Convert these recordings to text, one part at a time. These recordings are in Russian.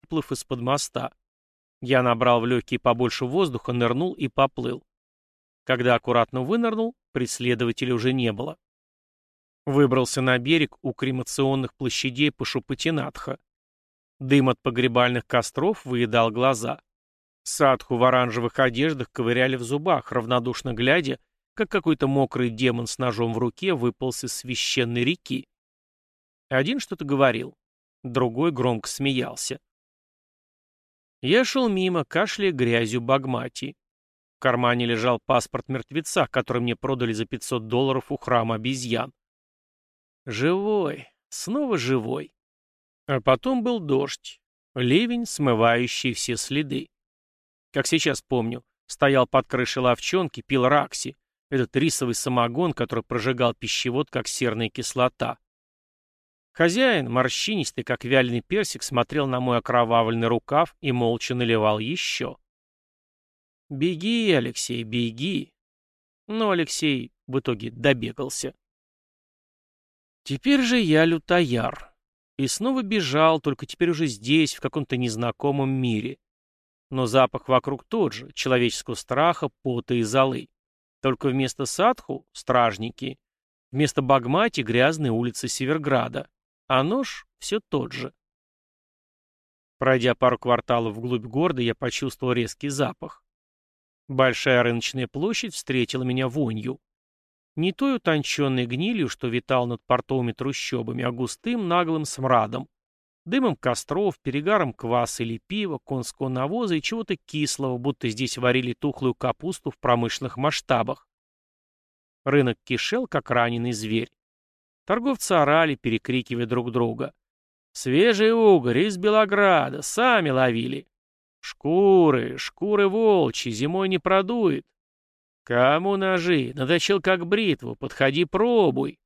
выплыв из-под моста. Я набрал в легкие побольше воздуха, нырнул и поплыл. Когда аккуратно вынырнул, преследователя уже не было. Выбрался на берег у кремационных площадей Пашупатинатха. Дым от погребальных костров выедал глаза. Садху в оранжевых одеждах ковыряли в зубах, равнодушно глядя, как какой-то мокрый демон с ножом в руке выполз из священной реки. Один что-то говорил, другой громко смеялся. Я шел мимо, кашляя грязью Багмати. В кармане лежал паспорт мертвеца, который мне продали за $500 у храма обезьян. Живой, снова живой. А потом был дождь, ливень, смывающий все следы. Как сейчас помню, стоял под крышей лавчонки, пил ракси, этот рисовый самогон, который прожигал пищевод, как серная кислота. Хозяин, морщинистый, как вяленый персик, смотрел на мой окровавленный рукав и молча наливал еще. «Беги, Алексей, беги!» Но Алексей в итоге добегался. Теперь же я лютояр. И снова бежал, только теперь уже здесь, в каком-то незнакомом мире. Но запах вокруг тот же, человеческого страха, пота и золы. Только вместо садху — стражники, вместо Багмати — грязные улицы Северграда. А нож все тот же. Пройдя пару кварталов вглубь города, я почувствовал резкий запах. Большая рыночная площадь встретила меня вонью. Не той утонченной гнилью, что витал над портовыми трущобами, а густым наглым смрадом. Дымом костров, перегаром кваса или пива, конского навоза и чего-то кислого, будто здесь варили тухлую капусту в промышленных масштабах. Рынок кишел, как раненый зверь. Торговцы орали, перекрикивая друг друга. «Свежий угорь из Белограда, сами ловили. Шкуры, шкуры волчьи, зимой не продует. Кому ножи? Наточил как бритву, подходи пробуй».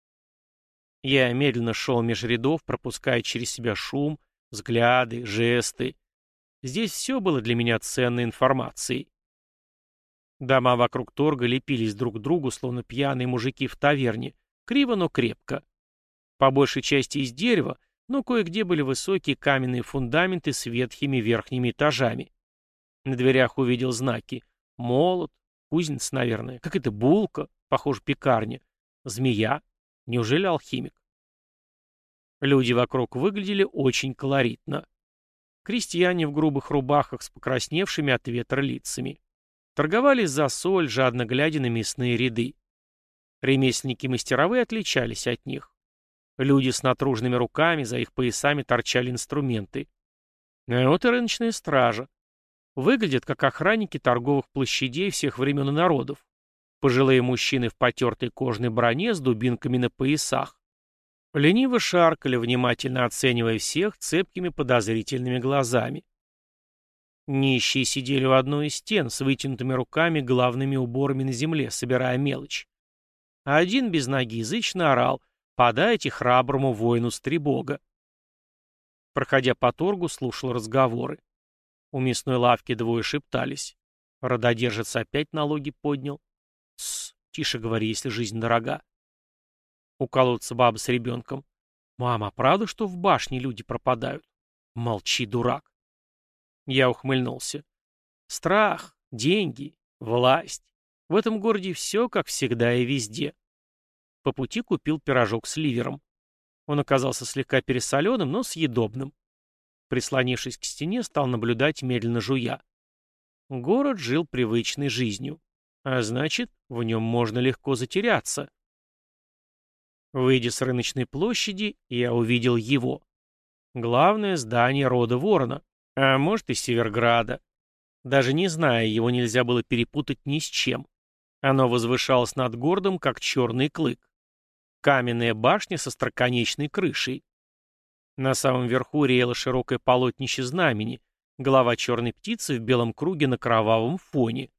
Я медленно шел меж рядов, пропуская через себя шум, взгляды, жесты. Здесь все было для меня ценной информацией. Дома вокруг торга лепились друг к другу, словно пьяные мужики в таверне, криво, но крепко. По большей части из дерева, но кое-где были высокие каменные фундаменты с ветхими верхними этажами. На дверях увидел знаки: молот, кузница, наверное, какая-то булка, похоже, пекарня, змея. Неужели алхимик? Люди вокруг выглядели очень колоритно. Крестьяне в грубых рубахах с покрасневшими от ветра лицами. Торговались за соль, жадно глядя на мясные ряды. Ремесленники-мастеровые отличались от них. Люди с натруженными руками, за их поясами торчали инструменты. А вот и рыночная стража. Выглядят как охранники торговых площадей всех времен и народов. Пожилые мужчины в потертой кожаной броне с дубинками на поясах. Лениво шаркали, внимательно оценивая всех цепкими подозрительными глазами. Нищие сидели у одной из стен с вытянутыми руками, главными уборами на земле, собирая мелочь. А один без ноги язычно орал: «Подайте храброму воину стребога». Проходя по торгу, слушал разговоры. У мясной лавки двое шептались. Рододержец опять налоги поднял. «Тссс, тише говори, если жизнь дорога». У колодца баба с ребенком. «Мама, а правда, что в башне люди пропадают?» «Молчи, дурак». Я ухмыльнулся. Страх, деньги, власть. В этом городе все, как всегда и везде. По пути купил пирожок с ливером. Он оказался слегка пересоленым, но съедобным. Прислонившись к стене, стал наблюдать, медленно жуя. Город жил привычной жизнью. А значит, в нем можно легко затеряться. Выйдя с рыночной площади, я увидел его. Главное здание рода Ворона, а может и Северграда. Даже не зная, его нельзя было перепутать ни с чем. Оно возвышалось над городом, как черный клык. Каменная башня со остроконечной крышей. На самом верху реяло широкое полотнище знамени, голова черной птицы в белом круге на кровавом фоне.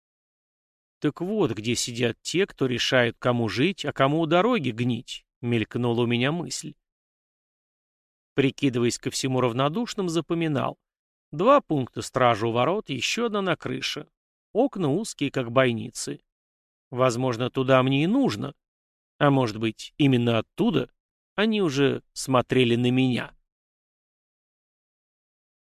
Так вот, где сидят те, кто решает, кому жить, а кому у дороги гнить, мелькнула у меня мысль. Прикидываясь ко всему равнодушным, запоминал. 2 пункта стражи у ворот, еще одна на крыше. Окна узкие, как бойницы. Возможно, туда мне и нужно. А может быть, именно оттуда они уже смотрели на меня.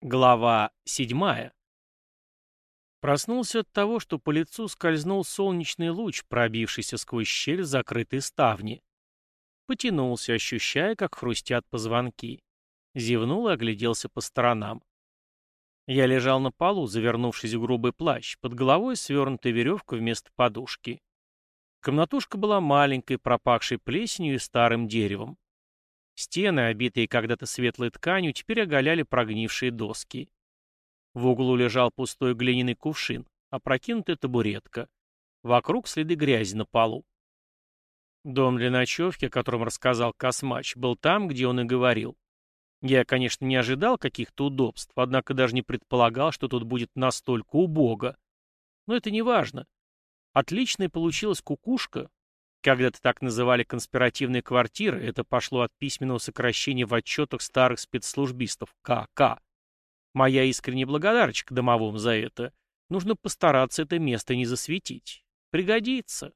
Глава 7. Проснулся от того, что по лицу скользнул солнечный луч, пробившийся сквозь щель в закрытой ставни. Потянулся, ощущая, как хрустят позвонки. Зевнул и огляделся по сторонам. Я лежал на полу, завернувшись в грубый плащ, под головой свернутая веревка вместо подушки. Комнатушка была маленькой, пропахшей плесенью и старым деревом. Стены, обитые когда-то светлой тканью, теперь оголяли прогнившие доски. В углу лежал пустой глиняный кувшин, опрокинутая табуретка. Вокруг следы грязи на полу. Дом для ночевки, о котором рассказал Космач, был там, где он и говорил. Я, конечно, не ожидал каких-то удобств, однако даже не предполагал, что тут будет настолько убого. Но это не важно. Отличная получилась кукушка. Когда-то так называли конспиративные квартиры, это пошло от письменного сокращения в отчетах старых спецслужбистов КК. Моя искренняя благодарочка домовым за это. Нужно постараться это место не засветить. Пригодится.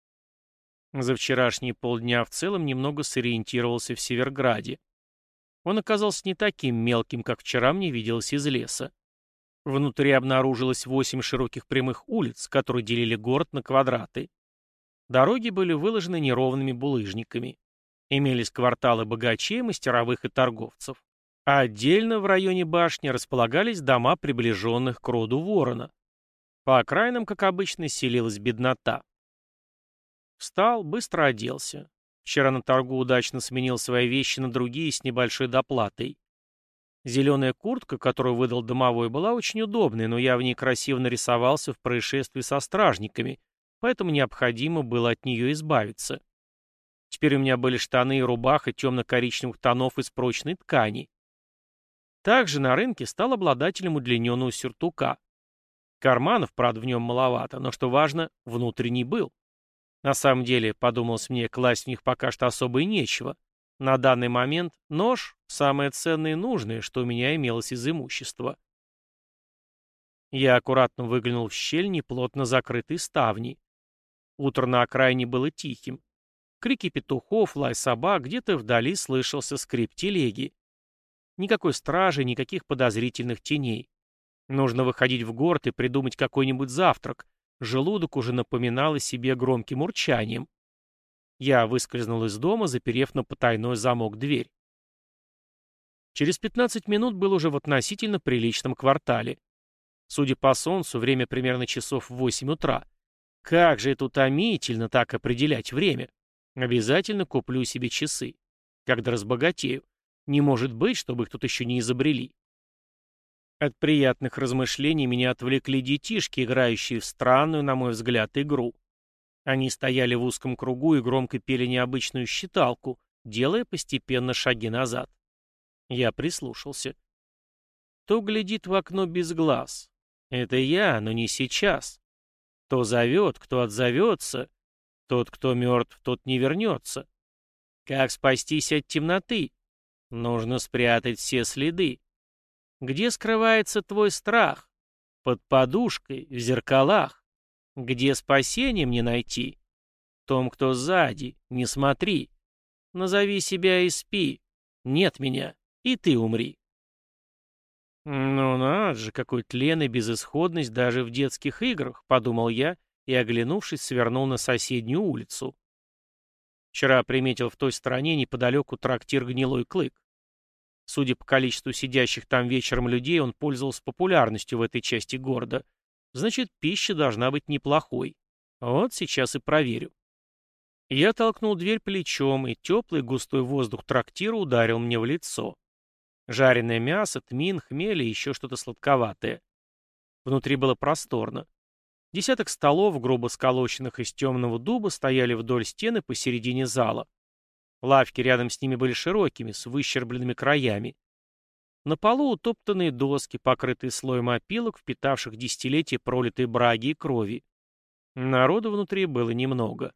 За вчерашние полдня в целом немного сориентировался в Северграде. Он оказался не таким мелким, как вчера мне виделось из леса. Внутри обнаружилось 8 широких прямых улиц, которые делили город на квадраты. Дороги были выложены неровными булыжниками. Имелись кварталы богачей, мастеровых и торговцев. А отдельно в районе башни располагались дома приближенных к роду ворона. По окраинам, как обычно, селилась беднота. Встал, быстро оделся. Вчера на торгу удачно сменил свои вещи на другие с небольшой доплатой. Зеленая куртка, которую выдал домовой, была очень удобной, но я в ней красиво нарисовался в происшествии со стражниками, поэтому необходимо было от нее избавиться. Теперь у меня были штаны и рубаха темно-коричневых тонов из прочной ткани. Также на рынке стал обладателем удлиненного сюртука. Карманов, правда, в нем маловато, но, что важно, внутренний был. На самом деле, подумалось мне, класть в них пока что особо и нечего. На данный момент нож – самое ценное и нужное, что у меня имелось из имущества. Я аккуратно выглянул в щель неплотно закрытой ставни. Утро на окраине было тихим. Крики петухов, лай собак, где-то вдали слышался скрип телеги. Никакой стражи, никаких подозрительных теней. Нужно выходить в город и придумать какой-нибудь завтрак. Желудок уже напоминал о себе громким урчанием. Я выскользнул из дома, заперев на потайной замок дверь. Через 15 минут был уже в относительно приличном квартале. Судя по солнцу, время примерно часов в 8 утра. Как же это утомительно так определять время. Обязательно куплю себе часы. Когда разбогатею. Не может быть, чтобы их тут еще не изобрели. От приятных размышлений меня отвлекли детишки, играющие в странную, на мой взгляд, игру. Они стояли в узком кругу и громко пели необычную считалку, делая постепенно шаги назад. Я прислушался. Кто глядит в окно без глаз? Это я, но не сейчас. Кто зовет, кто отзовется. Тот, кто мертв, тот не вернется. Как спастись от темноты? Нужно спрятать все следы. Где скрывается твой страх? Под подушкой, в зеркалах. Где спасение мне найти? Том, кто сзади, не смотри. Назови себя и спи. Нет меня, и ты умри. Ну надо же, какой тлен и безысходность даже в детских играх, подумал я и, оглянувшись, свернул на соседнюю улицу. Вчера приметил в той стороне неподалеку трактир «Гнилой клык». Судя по количеству сидящих там вечером людей, он пользовался популярностью в этой части города. Значит, пища должна быть неплохой. Вот сейчас и проверю. Я толкнул дверь плечом, и теплый густой воздух трактира ударил мне в лицо. Жареное мясо, тмин, хмель и еще что-то сладковатое. Внутри было просторно. Десяток столов, грубо сколоченных из темного дуба, стояли вдоль стены посередине зала. Лавки рядом с ними были широкими, с выщербленными краями. На полу утоптанные доски, покрытые слоем опилок, впитавших десятилетия пролитой браги и крови. Народу внутри было немного.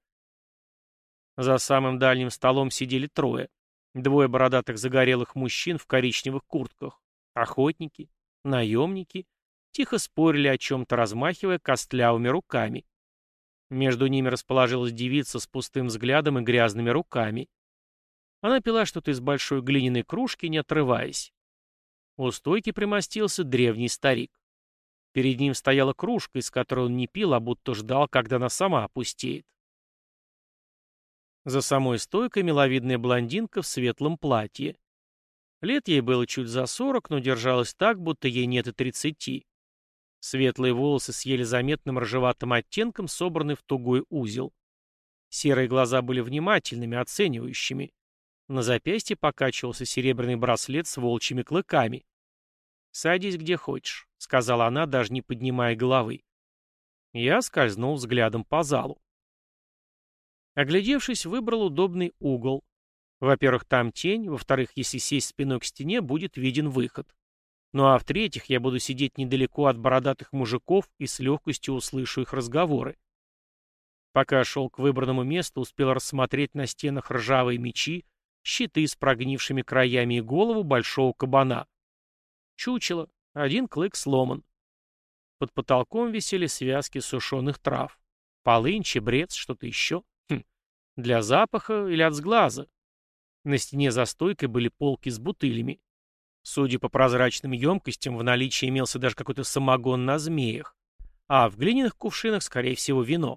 За самым дальним столом сидели трое. Двое бородатых загорелых мужчин в коричневых куртках. Охотники, наемники. Тихо спорили о чем-то, размахивая костлявыми руками. Между ними расположилась девица с пустым взглядом и грязными руками. Она пила что-то из большой глиняной кружки, не отрываясь. У стойки примостился древний старик. Перед ним стояла кружка, из которой он не пил, а будто ждал, когда она сама опустеет. За самой стойкой миловидная блондинка в светлом платье. Лет ей было чуть за 40, но держалась так, будто ей нет и 30. Светлые волосы с еле заметным рыжеватым оттенком собраны в тугой узел. Серые глаза были внимательными, оценивающими. На запястье покачивался серебряный браслет с волчьими клыками. «Садись где хочешь», — сказала она, даже не поднимая головы. Я скользнул взглядом по залу. Оглядевшись, выбрал удобный угол. Во-первых, там тень, во-вторых, если сесть спиной к стене, будет виден выход. Ну а в-третьих, я буду сидеть недалеко от бородатых мужиков и с легкостью услышу их разговоры. Пока шел к выбранному месту, успел рассмотреть на стенах ржавые мечи, щиты с прогнившими краями и голову большого кабана. Чучело, один клык сломан. Под потолком висели связки сушеных трав. Полынь, чебрец, что-то еще. Для запаха или от сглаза. На стене за стойкой были полки с бутылями. Судя по прозрачным емкостям, в наличии имелся даже какой-то самогон на змеях. А в глиняных кувшинах, скорее всего, вино.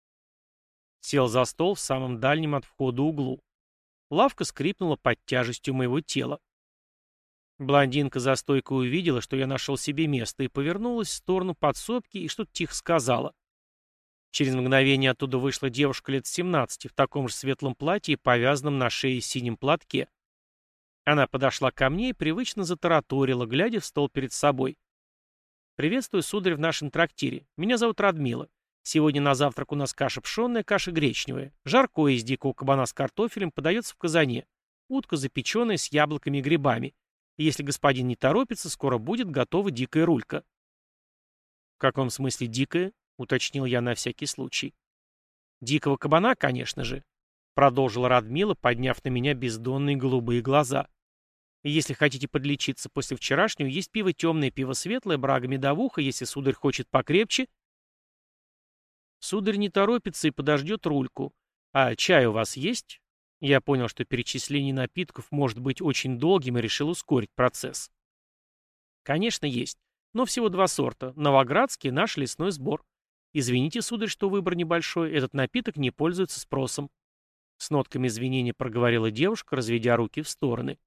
Сел за стол в самом дальнем от входа углу. Лавка скрипнула под тяжестью моего тела. Блондинка за стойкой увидела, что я нашел себе место, и повернулась в сторону подсобки и что-то тихо сказала. Через мгновение оттуда вышла девушка лет 17 в таком же светлом платье и повязанном на шее синем платке. Она подошла ко мне и привычно затараторила, глядя в стол перед собой. «Приветствую, сударь, в нашем трактире. Меня зовут Радмила. Сегодня на завтрак у нас каша пшенная, каша гречневая. Жаркое из дикого кабана с картофелем подается в казане. Утка запеченная с яблоками и грибами. И если господин не торопится, скоро будет готова дикая рулька». «В каком смысле дикая?» — уточнил я на всякий случай. «Дикого кабана, конечно же», — продолжила Радмила, подняв на меня бездонные голубые глаза. «И если хотите подлечиться после вчерашнего, есть пиво темное, пиво светлое, брага медовуха, если сударь хочет покрепче». «Сударь не торопится и подождет рульку. А чай у вас есть?» Я понял, что перечисление напитков может быть очень долгим и решил ускорить процесс. «Конечно, есть. Но всего 2 сорта. Новоградский, наш лесной сбор. Извините, сударь, что выбор небольшой, этот напиток не пользуется спросом». С нотками извинения проговорила девушка, разведя руки в стороны.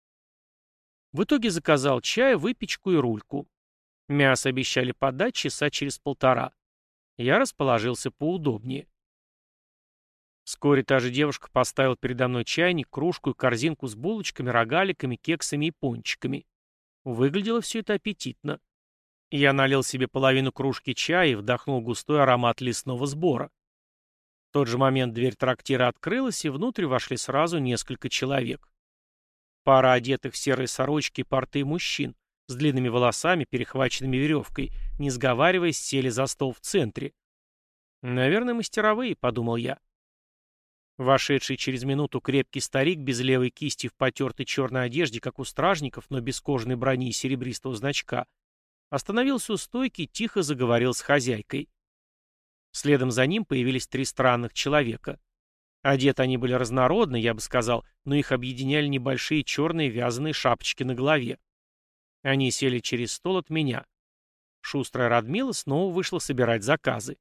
В итоге заказал чай, выпечку и рульку. Мясо обещали подать часа через 1,5. Я расположился поудобнее. Вскоре та же девушка поставила передо мной чайник, кружку и корзинку с булочками, рогаликами, кексами и пончиками. Выглядело все это аппетитно. Я налил себе половину кружки чая и вдохнул густой аромат лесного сбора. В тот же момент дверь трактира открылась, и внутрь вошли сразу несколько человек. Пара одетых в серые сорочки и порты мужчин, с длинными волосами, перехваченными веревкой, не сговариваясь, сели за стол в центре. «Наверное, мастеровые», — подумал я. Вошедший через минуту крепкий старик без левой кисти в потертой черной одежде, как у стражников, но без кожаной брони и серебристого значка, остановился у стойки и тихо заговорил с хозяйкой. Следом за ним появились 3 странных человека. Одеты они были разнородно, я бы сказал, но их объединяли небольшие черные вязаные шапочки на голове. Они сели через стол от меня. Шустрая Радмила снова вышла собирать заказы.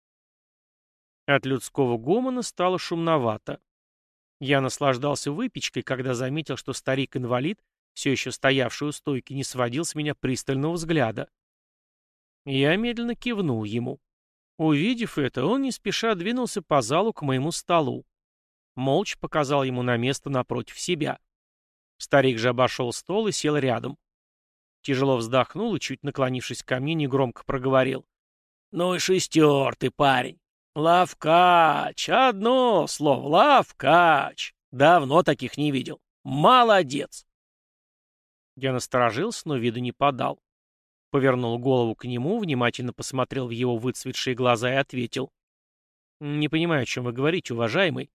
От людского гомона стало шумновато. Я наслаждался выпечкой, когда заметил, что старик-инвалид, все еще стоявший у стойки, не сводил с меня пристального взгляда. Я медленно кивнул ему. Увидев это, он не спеша двинулся по залу к моему столу. Молча показал ему на место напротив себя. Старик же обошел стол и сел рядом. Тяжело вздохнул и, чуть наклонившись ко мне, негромко проговорил. «Ну и шестер ты, парень. Лавкач, одно слово, лавкач. Давно таких не видел. Молодец!» Я насторожился, но виду не подал. Повернул голову к нему, внимательно посмотрел в его выцветшие глаза и ответил. «Не понимаю, о чем вы говорите, уважаемый».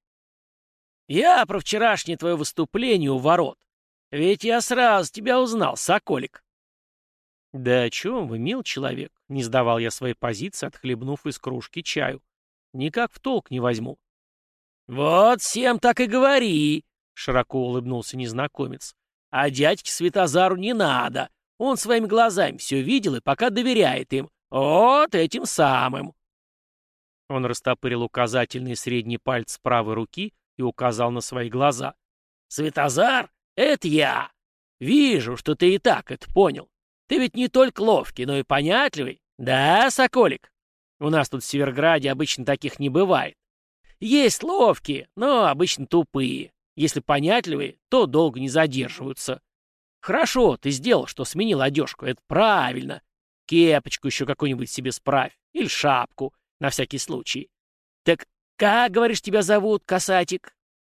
«Я про вчерашнее твое выступление у ворот. Ведь я сразу тебя узнал, соколик». «Да о чем вы, мил человек?» — не сдавал я своей позиции, отхлебнув из кружки чаю. «Никак в толк не возьму». «Вот всем так и говори», — широко улыбнулся незнакомец. «А дядьке Светозару не надо. Он своими глазами все видел и пока доверяет им. Вот этим самым. Он растопырил указательный и средний пальцы правой руки и указал на свои глаза. «Светозар, это я. Вижу, что ты и так это понял. Ты ведь не только ловкий, но и понятливый. Да, Соколик? У нас тут в Северграде обычно таких не бывает. Есть ловкие, но обычно тупые. Если понятливые, то долго не задерживаются. Хорошо, ты сделал, что сменил одежку. Это правильно. Кепочку еще какую-нибудь себе справь. Или шапку, на всякий случай. Так как, говоришь, тебя зовут, касатик?»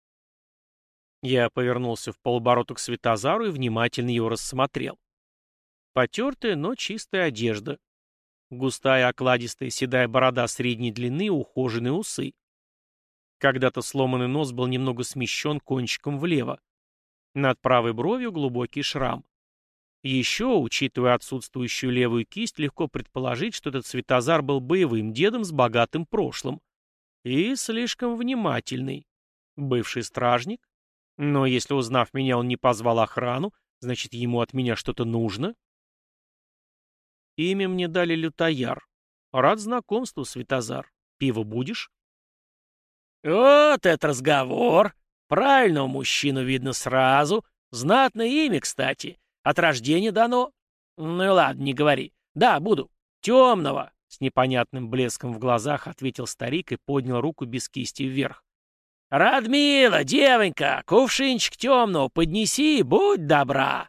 Я повернулся в полоборота к Светозару и внимательно его рассмотрел. Потертая, но чистая одежда. Густая, окладистая, седая борода средней длины и ухоженные усы. Когда-то сломанный нос был немного смещен кончиком влево. Над правой бровью глубокий шрам. Еще, учитывая отсутствующую левую кисть, легко предположить, что этот Светозар был боевым дедом с богатым прошлым. И слишком внимательный. Бывший стражник? Но если, узнав меня, он не позвал охрану, значит, ему от меня что-то нужно? Имя мне дали Лютояр. Рад знакомству, Светозар. Пиво будешь? Вот это разговор. Правильного мужчину видно сразу. Знатное имя, кстати. От рождения дано. Ну и ладно, не говори. Да, буду. Темного. С непонятным блеском в глазах ответил старик и поднял руку без кисти вверх. «Радмила, девонька, кувшинчик темного поднеси, будь добра!»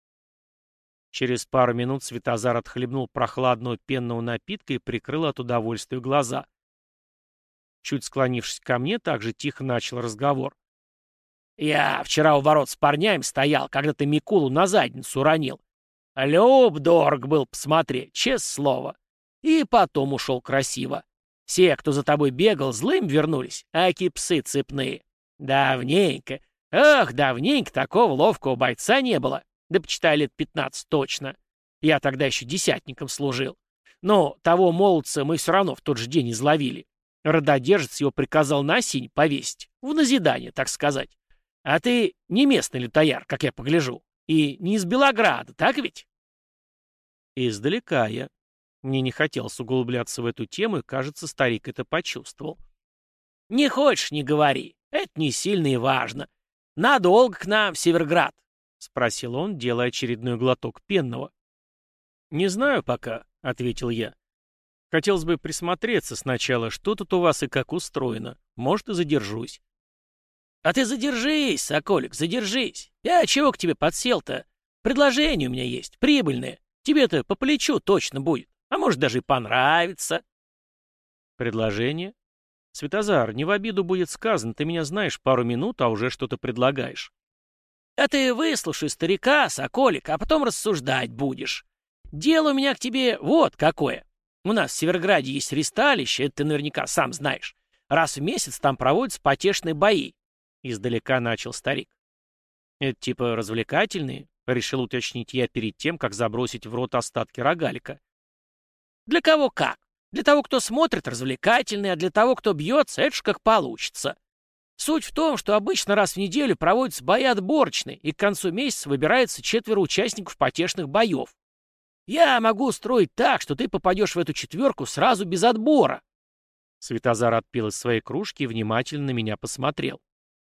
Через пару минут Светозар отхлебнул прохладного пенного напитка и прикрыл от удовольствия глаза. Чуть склонившись ко мне, также тихо начал разговор. «Я вчера у ворот с парнями стоял, когда ты Микулу на задницу уронил. Люб-дорог был посмотреть, честное слово. И потом ушел красиво. Все, кто за тобой бегал, злым вернулись, аки псы цепные. Давненько, ах, давненько такого ловкого бойца не было. Да почитай, лет 15 точно. Я тогда еще десятником служил. Но того молодца мы все равно в тот же день изловили. Рододержец его приказал на осень повесить. В назидание, так сказать. А ты не местный лютояр, как я погляжу. И не из Белограда, так ведь?» Издалека я. Мне не хотелось углубляться в эту тему, и, кажется, старик это почувствовал. «Не хочешь — не говори. Это не сильно и важно. Надолго к нам в Северград?» — спросил он, делая очередной глоток пенного. «Не знаю пока», — ответил я. «Хотелось бы присмотреться сначала, что тут у вас и как устроено. Может, и задержусь». «А ты задержись, Соколик, задержись. Я чего к тебе подсел-то? Предложение у меня есть, прибыльное. Тебе-то по плечу точно будет. А может, даже и понравится». «Предложение? Светозар, не в обиду будет сказано, ты меня знаешь пару минут, а уже что-то предлагаешь». «А ты выслушай старика, Соколик, а потом рассуждать будешь. Дело у меня к тебе вот какое. У нас в Северграде есть ристалище, это ты наверняка сам знаешь. Раз в месяц там проводятся потешные бои». Издалека начал старик. «Это типа развлекательные?» — решил уточнить я перед тем, как забросить в рот остатки рогалика. «Для кого как. Для того, кто смотрит, развлекательные, а для того, кто бьется, это ж как получится. Суть в том, что обычно раз в неделю проводятся бои отборочные, и к концу месяца выбирается 4 участников потешных боев. Я могу устроить так, что ты попадешь в эту 4 сразу без отбора». Светозар отпил из своей кружки и внимательно на меня посмотрел.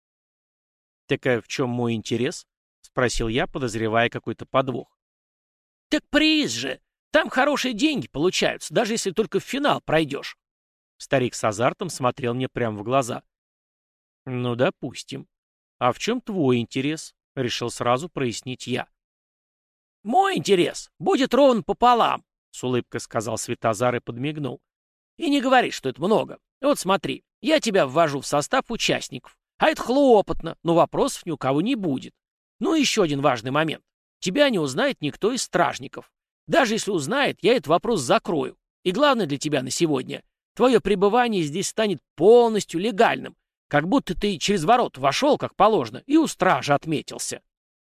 «Так в чем мой интерес?» — спросил я, подозревая какой-то подвох. «Так приз же! Там хорошие деньги получаются, даже если только в финал пройдешь». Старик с азартом смотрел мне прямо в глаза. «Ну, допустим. А в чем твой интерес?» — решил сразу прояснить я. «Мой интерес будет ровно пополам», — с улыбкой сказал Светозар и подмигнул. «И не говори, что это много. Вот смотри, я тебя ввожу в состав участников. А это хлопотно, но вопросов ни у кого не будет. Ну и еще один важный момент. Тебя не узнает никто из стражников. Даже если узнает, я этот вопрос закрою. И главное для тебя на сегодня. Твое пребывание здесь станет полностью легальным. Как будто ты через ворот вошел, как положено, и у стражи отметился».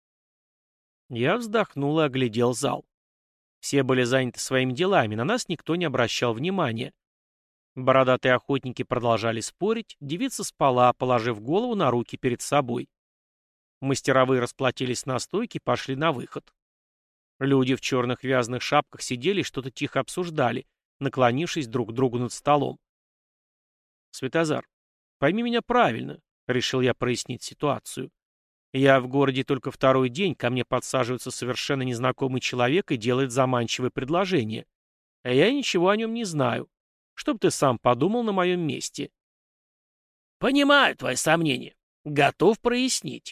Я вздохнул и оглядел зал. Все были заняты своими делами, на нас никто не обращал внимания. Бородатые охотники продолжали спорить, девица спала, положив голову на руки перед собой. Мастеровые расплатились на стойке и пошли на выход. Люди в черных вязаных шапках сидели и что-то тихо обсуждали, наклонившись друг к другу над столом. «Светозар, пойми меня правильно», — решил я прояснить ситуацию. «Я в городе только второй день, ко мне подсаживается совершенно незнакомый человек и делает заманчивое предложение. А я ничего о нем не знаю. Что бы ты сам подумал на моем месте?» «Понимаю твои сомнения. Готов прояснить».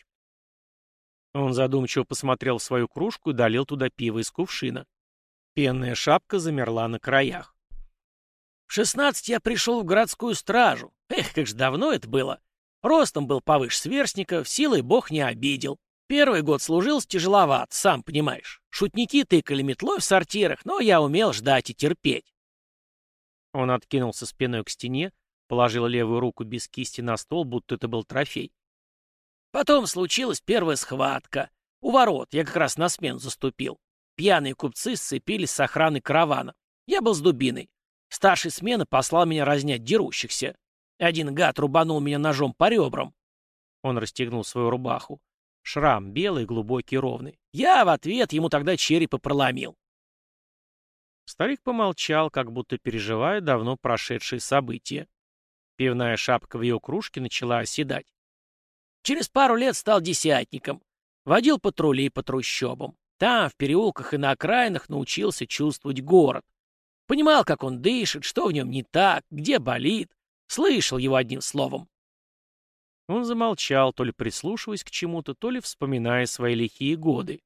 Он задумчиво посмотрел в свою кружку и долил туда пиво из кувшина. Пенная шапка замерла на краях. В 16 я пришел в городскую стражу. Эх, как же давно это было. Ростом был повыше сверстников, силой бог не обидел. Первый год служил тяжеловат, сам понимаешь. Шутники тыкали метлой в сортирах, но я умел ждать и терпеть. Он откинулся спиной к стене, положил левую руку без кисти на стол, будто это был трофей. Потом случилась первая схватка. У ворот я как раз на смену заступил. Пьяные купцы сцепились с охраной каравана. Я был с дубиной. Старший смены послал меня разнять дерущихся. Один гад рубанул меня ножом по ребрам. Он расстегнул свою рубаху. Шрам белый, глубокий, ровный. Я в ответ ему тогда череп и проломил. Старик помолчал, как будто переживая давно прошедшие события. Пивная шапка в ее кружке начала оседать. Через пару лет стал десятником. Водил патрули по трущобам. Там, в переулках и на окраинах, научился чувствовать город. Понимал, как он дышит, что в нем не так, где болит. Слышал его одним словом. Он замолчал, то ли прислушиваясь к чему-то, то ли вспоминая свои лихие годы.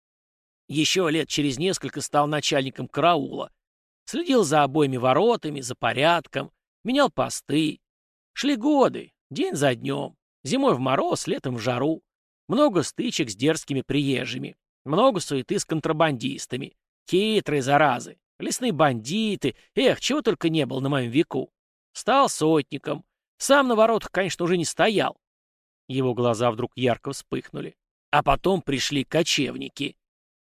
Еще лет через несколько стал начальником караула. Следил за обоими воротами, за порядком, менял посты. Шли годы, день за днем. Зимой в мороз, летом в жару. Много стычек с дерзкими приезжими. Много суеты с контрабандистами. Хитрые заразы. Лесные бандиты. Эх, чего только не было на моем веку. Стал сотником. Сам на воротах, конечно, уже не стоял. Его глаза вдруг ярко вспыхнули. А потом пришли кочевники.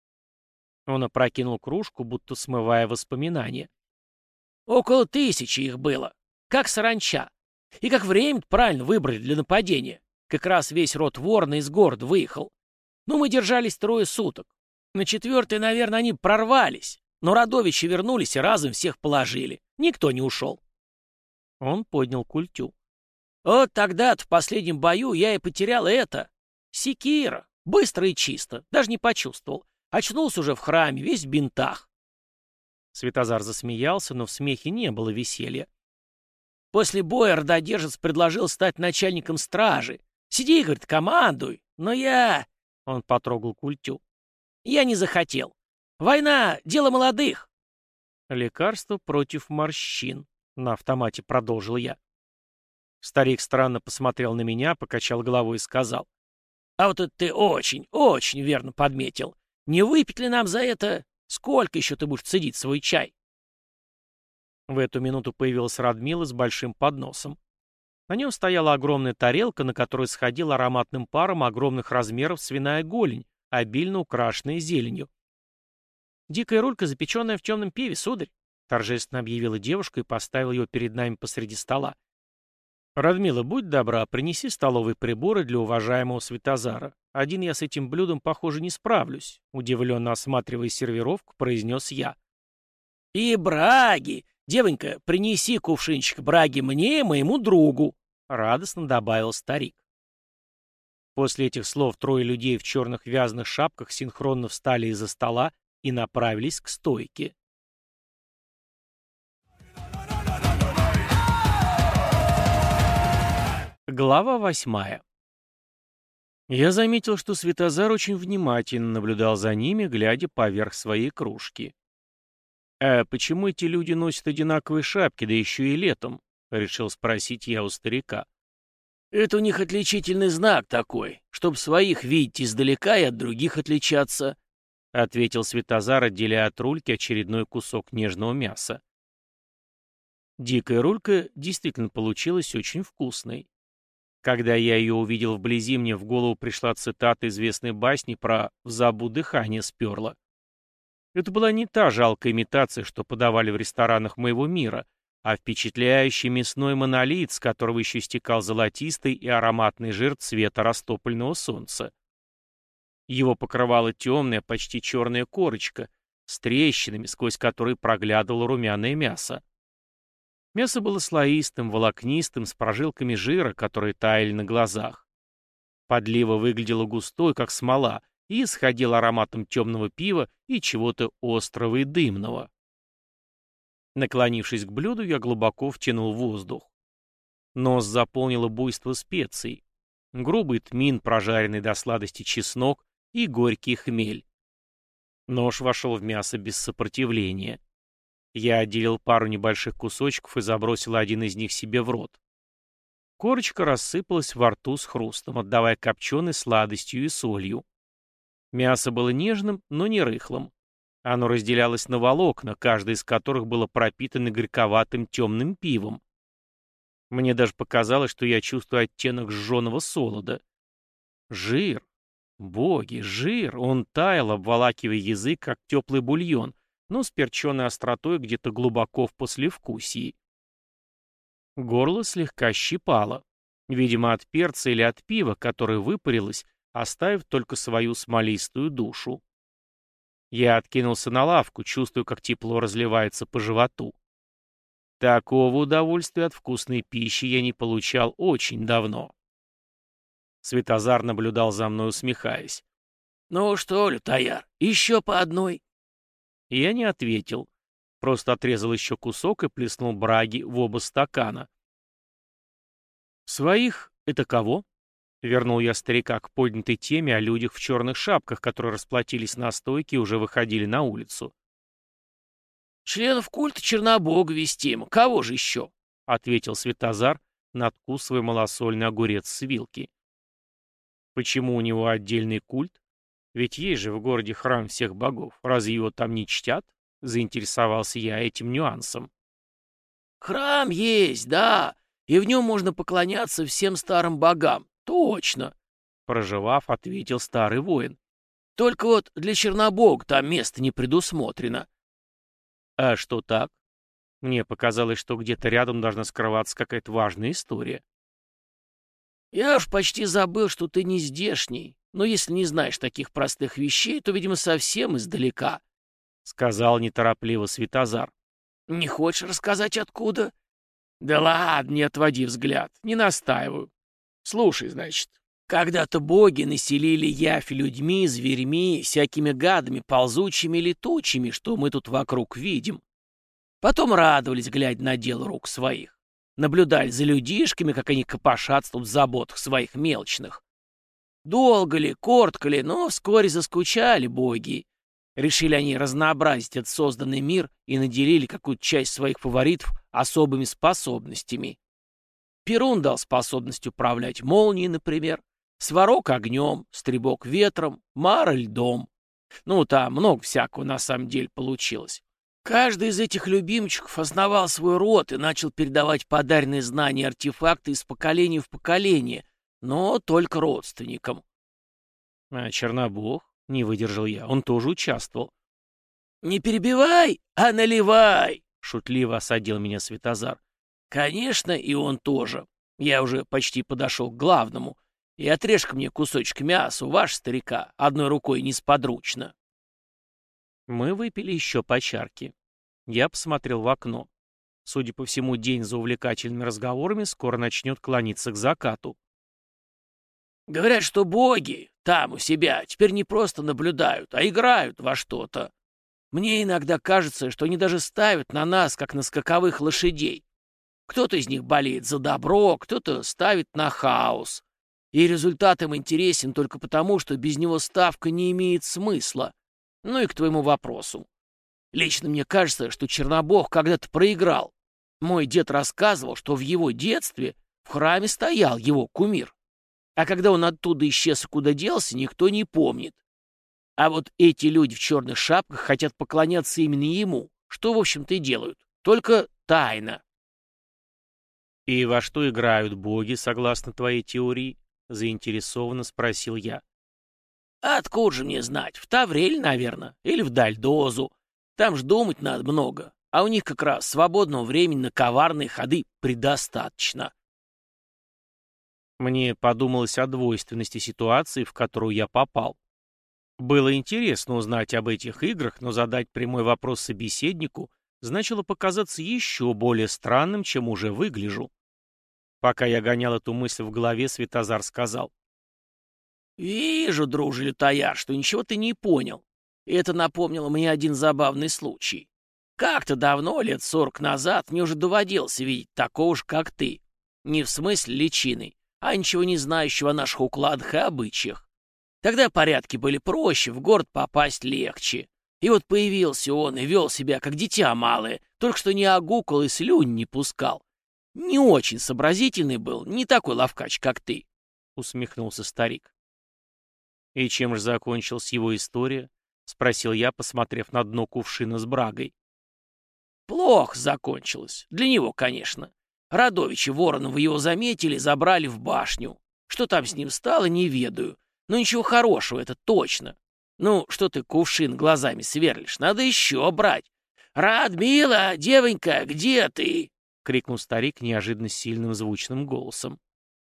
Он опрокинул кружку, будто смывая воспоминания. Около 1000 их было. Как саранча. И как время правильно выбрали для нападения. Как раз весь род Ворона из города выехал. Ну, мы держались 3 суток. На 4-й, наверное, они прорвались. Но родовичи вернулись и разом всех положили. Никто не ушел. Он поднял культю. Вот тогда-то в последнем бою я и потерял это. Секира. Быстро и чисто. Даже не почувствовал. Очнулся уже в храме, весь в бинтах. Светозар засмеялся, но в смехе не было веселья. После боя рододержец предложил стать начальником стражи. Сиди, говорит, командуй. Но я... Он потрогал культю. Я не захотел. Война — дело молодых. Лекарство против морщин. На автомате продолжил я. Старик странно посмотрел на меня, покачал головой и сказал. А вот это ты очень, очень верно подметил. Не выпить ли нам за это? Сколько еще ты будешь цедить свой чай? В эту минуту появилась Радмила с большим подносом. На нем стояла огромная тарелка, на которой сходил ароматным паром огромных размеров свиная голень, обильно украшенная зеленью. «Дикая рулька, запеченная в темном пиве, сударь», — торжественно объявила девушка и поставила ее перед нами посреди стола. «Радмила, будь добра, принеси столовые приборы для уважаемого Светозара. Один я с этим блюдом, похоже, не справлюсь», — удивленно осматривая сервировку, произнес я. «И браги! Девонька, принеси кувшинчик браги мне и моему другу», — радостно добавил старик. После этих слов 3 людей в черных вязаных шапках синхронно встали из-за стола и направились к стойке. Глава 8. Я заметил, что Светозар очень внимательно наблюдал за ними, глядя поверх своей кружки. «А почему эти люди носят одинаковые шапки, да еще и летом?» — решил спросить я у старика. «Это у них отличительный знак такой, чтобы своих видеть издалека и от других отличаться», — ответил Светозар, отделяя от рульки очередной кусок нежного мяса. Дикая рулька действительно получилась очень вкусной. Когда я ее увидел вблизи, мне в голову пришла цитата известной басни про «в забу дыхание сперло». Это была не та жалкая имитация, что подавали в ресторанах моего мира, а впечатляющий мясной монолит, с которого еще стекал золотистый и ароматный жир цвета растопленного солнца. Его покрывала темная, почти черная корочка с трещинами, сквозь которые проглядывало румяное мясо. Мясо было слоистым, волокнистым, с прожилками жира, которые таяли на глазах. Подлива выглядела густой, как смола, и исходила ароматом темного пива и чего-то острого и дымного. Наклонившись к блюду, я глубоко втянул воздух. Нос заполнило буйство специй. Грубый тмин, прожаренный до сладости чеснок и горький хмель. Нож вошел в мясо без сопротивления. Я отделил пару небольших кусочков и забросил один из них себе в рот. Корочка рассыпалась во рту с хрустом, отдавая копченой сладостью и солью. Мясо было нежным, но не рыхлым. Оно разделялось на волокна, каждое из которых было пропитано горьковатым темным пивом. Мне даже показалось, что я чувствую оттенок сжженного солода. Жир. Боги, жир. Он таял, обволакивая язык, как теплый бульон, но с перченой остротой где-то глубоко в послевкусии. Горло слегка щипало. Видимо, от перца или от пива, которое выпарилось, оставив только свою смолистую душу. Я откинулся на лавку, чувствуя, как тепло разливается по животу. Такого удовольствия от вкусной пищи я не получал очень давно. Светозар наблюдал за мной, усмехаясь. «Ну что, лютояр, еще по одной?» Я не ответил, просто отрезал еще кусок и плеснул браги в оба стакана. «Своих — это кого?» — вернул я старика к поднятой теме о людях в черных шапках, которые расплатились на стойке и уже выходили на улицу. «Членов культа Чернобога вестимо. Кого же еще?» — ответил Светозар, надкусывая малосольный огурец с вилки. «Почему у него отдельный культ? Ведь есть же в городе храм всех богов. Разве его там не чтят?» — заинтересовался я этим нюансом. «Храм есть, да, и в нем можно поклоняться всем старым богам. Точно!» — проживав, ответил старый воин. «Только вот для Чернобога там место не предусмотрено». «А что так?» Мне показалось, что где-то рядом должна скрываться какая-то важная история. «Я уж почти забыл, что ты не здешний, но если не знаешь таких простых вещей, то, видимо, совсем издалека», — сказал неторопливо Светозар. «Не хочешь рассказать, откуда?» «Да ладно, не отводи взгляд, не настаиваю. Слушай, значит, когда-то боги населили Явь людьми, зверьми, всякими гадами, ползучими, летучими, что мы тут вокруг видим. Потом радовались, глядя на дело рук своих. Наблюдали за людишками, как они копошатся тут в заботах своих мелочных. Долго ли, коротко ли, но вскоре заскучали боги. Решили они разнообразить этот созданный мир и наделили какую-то часть своих фаворитов особыми способностями. Перун дал способность управлять молнией, например, Сварог — огнем, Стребок — ветром, Мара — льдом. Ну, там много всякого на самом деле получилось. Каждый из этих любимчиков основал свой род и начал передавать подаренные знания и артефакты из поколения в поколение, но только родственникам. А Чернобог? Не выдержал я. Он тоже участвовал. «Не перебивай, а наливай!» — шутливо осадил меня Светозар. «Конечно, и он тоже. Я уже почти подошел к главному. И отрежь-ка мне кусочек мяса, ваш старика, одной рукой несподручно». Мы выпили еще по чарке. Я посмотрел в окно. Судя по всему, день за увлекательными разговорами скоро начнет клониться к закату. «Говорят, что боги там у себя теперь не просто наблюдают, а играют во что-то. Мне иногда кажется, что они даже ставят на нас, как на скаковых лошадей. Кто-то из них болеет за добро, кто-то ставит на хаос. И результат им интересен только потому, что без него ставка не имеет смысла. Ну и к твоему вопросу. Лично мне кажется, что Чернобог когда-то проиграл. Мой дед рассказывал, что в его детстве в храме стоял его кумир. А когда он оттуда исчез и куда делся, никто не помнит. А вот эти люди в черных шапках хотят поклоняться именно ему, что, в общем-то, и делают. Только тайно. «И во что играют боги, согласно твоей теории?» — заинтересованно спросил я. Откуда же мне знать? В Таврель, наверное, или в Дальдозу. Там ж думать надо много, а у них как раз свободного времени на коварные ходы предостаточно. Мне подумалось о двойственности ситуации, в которую я попал. Было интересно узнать об этих играх, но задать прямой вопрос собеседнику значило показаться еще более странным, чем уже выгляжу. Пока я гонял эту мысль в голове, Светозар сказал. «Вижу, друже лютояр, что ничего ты не понял. И это напомнило мне один забавный случай. Как-то давно, лет 40 назад, мне уже доводилось видеть такого же, как ты. Не в смысле личиной, а ничего не знающего о наших укладах и обычаях. Тогда порядки были проще, в город попасть легче. И вот появился он и вел себя, как дитя малое, только что не огукал и слюнь не пускал. Не очень сообразительный был, не такой ловкач, как ты», — усмехнулся старик. «И чем же закончилась его история?» — спросил я, посмотрев на дно кувшина с брагой. «Плохо закончилось. Для него, конечно. Радовичи Воронова его заметили, забрали в башню. Что там с ним стало, не ведаю. Но ничего хорошего, это точно. Ну, что ты кувшин глазами сверлишь? Надо еще брать. «Радмила, девонька, где ты?» — крикнул старик неожиданно сильным звучным голосом.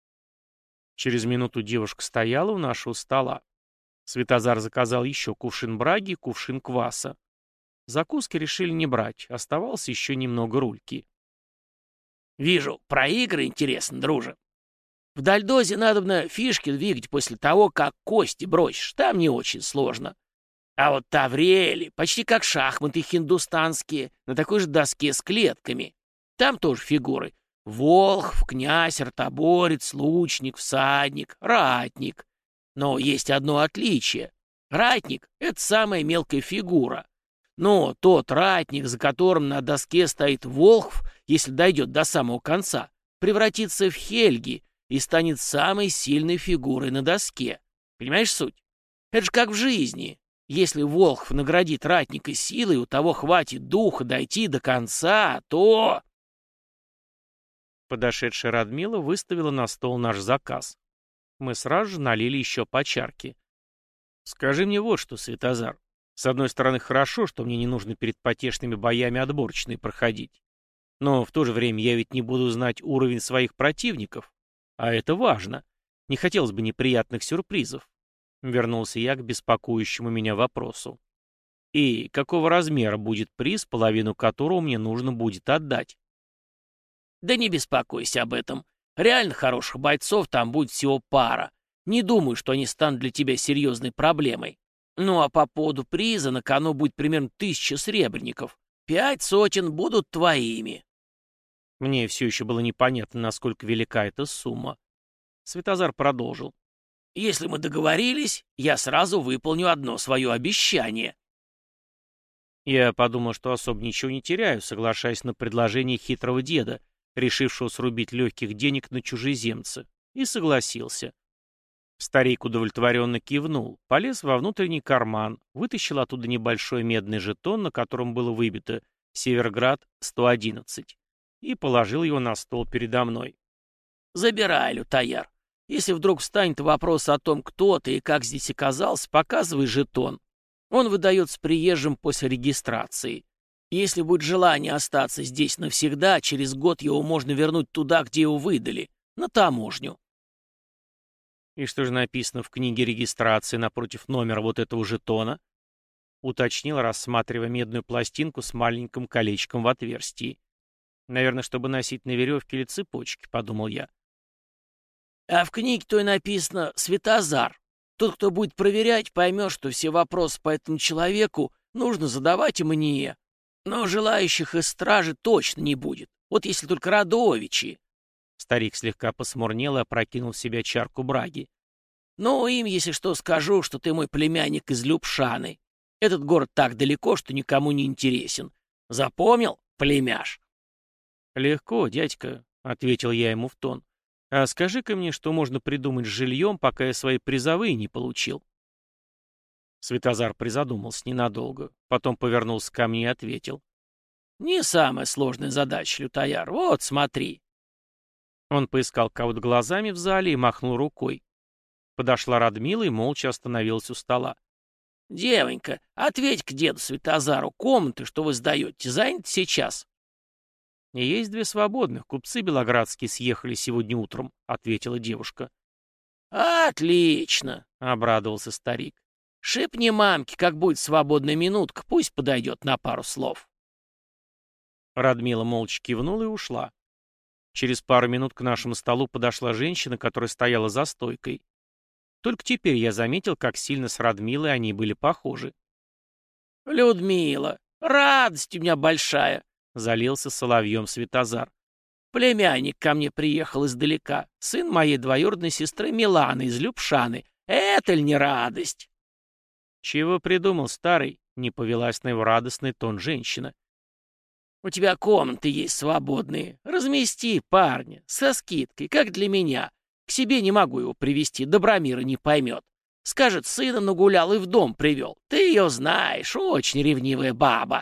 Через минуту девушка стояла у нашего стола. Светозар заказал еще кувшин браги и кувшин кваса. Закуски решили не брать, оставалось еще немного рульки. «Вижу, про игры интересно, друже. В дальдозе надобно фишки двигать после того, как кости бросишь. Там не очень сложно. А вот таврели, почти как шахматы хиндустанские, на такой же доске с клетками. Там тоже фигуры. Волхв, князь, ротоборец, лучник, всадник, ратник. Но есть одно отличие. Ратник — это самая мелкая фигура. Но тот ратник, за которым на доске стоит волхв, если дойдет до самого конца, превратится в Хельги и станет самой сильной фигурой на доске. Понимаешь суть? Это же как в жизни. Если волхв наградит ратника силой, у того хватит духа дойти до конца, то... Подошедшая Радмила выставила на стол наш заказ. Мы сразу же налили еще по чарке. «Скажи мне вот что, Светозар. С одной стороны, хорошо, что мне не нужно перед потешными боями отборочные проходить. Но в то же время я ведь не буду знать уровень своих противников. А это важно. Не хотелось бы неприятных сюрпризов». Вернулся я к беспокоящему меня вопросу. «И какого размера будет приз, половину которого мне нужно будет отдать?» Да не беспокойся об этом. Реально хороших бойцов там будет всего пара. Не думаю, что они станут для тебя серьезной проблемой. Ну а по поводу приза на кону будет примерно 1000 сребреников. 5 сотен будут твоими. Мне все еще было непонятно, насколько велика эта сумма. Светозар продолжил. Если мы договорились, я сразу выполню одно свое обещание. Я подумал, что особо ничего не теряю, соглашаясь на предложение хитрого деда, решившего срубить легких денег на чужеземца, и согласился. Старик удовлетворенно кивнул, полез во внутренний карман, вытащил оттуда небольшой медный жетон, на котором было выбито «Северград 111», и положил его на стол передо мной. «Забирай, лютояр. Если вдруг встанет вопрос о том, кто ты и как здесь оказался, показывай жетон. Он выдается приезжим после регистрации. Если будет желание остаться здесь навсегда, через год его можно вернуть туда, где его выдали, на таможню». «И что же написано в книге регистрации напротив номера вот этого жетона?» — уточнил, рассматривая медную пластинку с маленьким колечком в отверстии. «Наверное, чтобы носить на веревке или цепочке», — подумал я. А в книге той написано «Светозар». Тот, кто будет проверять, поймет, что все вопросы по этому человеку нужно задавать и мне. Но желающих из стражи точно не будет. Вот если только Радовичи. Старик слегка посмурнел и опрокинул в себя чарку браги. Ну, им, если что, скажу, что ты мой племянник из Любшаны. Этот город так далеко, что никому не интересен. Запомнил, племяш? «Легко, дядька», — ответил я ему в тон. «А скажи-ка мне, что можно придумать с жильем, пока я свои призовые не получил». Светозар призадумался ненадолго, потом повернулся ко мне и ответил. «Не самая сложная задача, лютояр. Вот, смотри». Он поискал кого-то глазами в зале и махнул рукой. Подошла Радмила и молча остановилась у стола. «Девонька, ответь к деду Светозару, комнаты, что вы сдаете, заняты сейчас?» «И есть 2 свободных, купцы белоградские съехали сегодня утром», — ответила девушка. «Отлично!» — Обрадовался старик. Шепни мамке, как будет свободная минутка, пусть подойдет на пару слов. Радмила молча кивнула и ушла. Через пару минут к нашему столу подошла женщина, которая стояла за стойкой. Только теперь я заметил, как сильно с Радмилой они были похожи. «Людмила, радость у меня большая!» — залился соловьем Светозар. «Племянник ко мне приехал издалека, сын моей двоюродной сестры Миланы из Любшаны. Это ли не радость?» «Чего придумал, старый?» — не повелась на его радостный тон женщина. «У тебя комнаты есть свободные. Размести парня, со скидкой, как для меня. К себе не могу его привести, Добромира не поймет. Скажет, сына нагулял и в дом привел. Ты ее знаешь, очень ревнивая баба».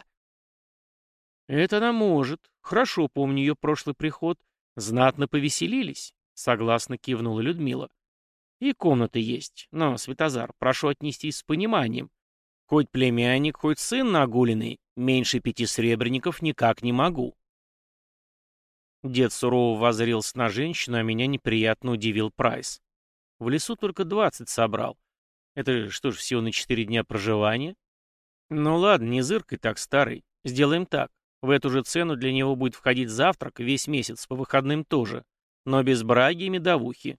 «Это она может. Хорошо помню ее прошлый приход. Знатно повеселились», — согласно кивнула Людмила. «И комнаты есть. Но, Светозар, прошу отнестись с пониманием. Хоть племянник, хоть сын нагуленный, меньше 5 сребреников никак не могу». Дед сурово воззрился на женщину, а меня неприятно удивил прайс. В лесу только 20 собрал. Это что ж, всего на 4 дня проживания? Ну ладно, не зыркай так, старый. Сделаем так. В эту же цену для него будет входить завтрак весь месяц, по выходным тоже. Но без браги и медовухи.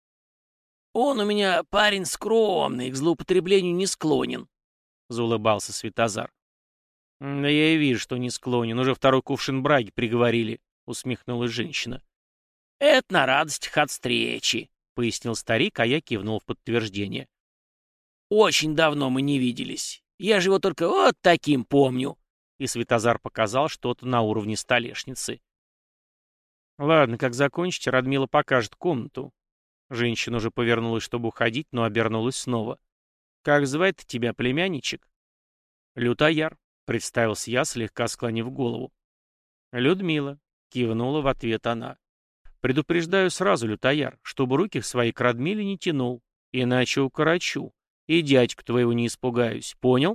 «Он у меня парень скромный, к злоупотреблению не склонен», — заулыбался Светозар. «Да я и вижу, что не склонен. Уже второй кувшин браги приговорили», — усмехнулась женщина. «Это на радостях от встречи», — пояснил старик, а я кивнул в подтверждение. «Очень давно мы не виделись. Я же его только вот таким помню». И Светозар показал что-то на уровне столешницы. «Ладно, как закончите, Радмила покажет комнату». Женщина уже повернулась, чтобы уходить, но обернулась снова. «Как звать тебя, племянничек?» «Лютояр», — представился я, слегка склонив голову. «Людмила», — кивнула в ответ она. «Предупреждаю сразу, Лютояр, чтобы руки свои к Радмиле не тянул, иначе укорочу, и дядьку твоего не испугаюсь, понял?»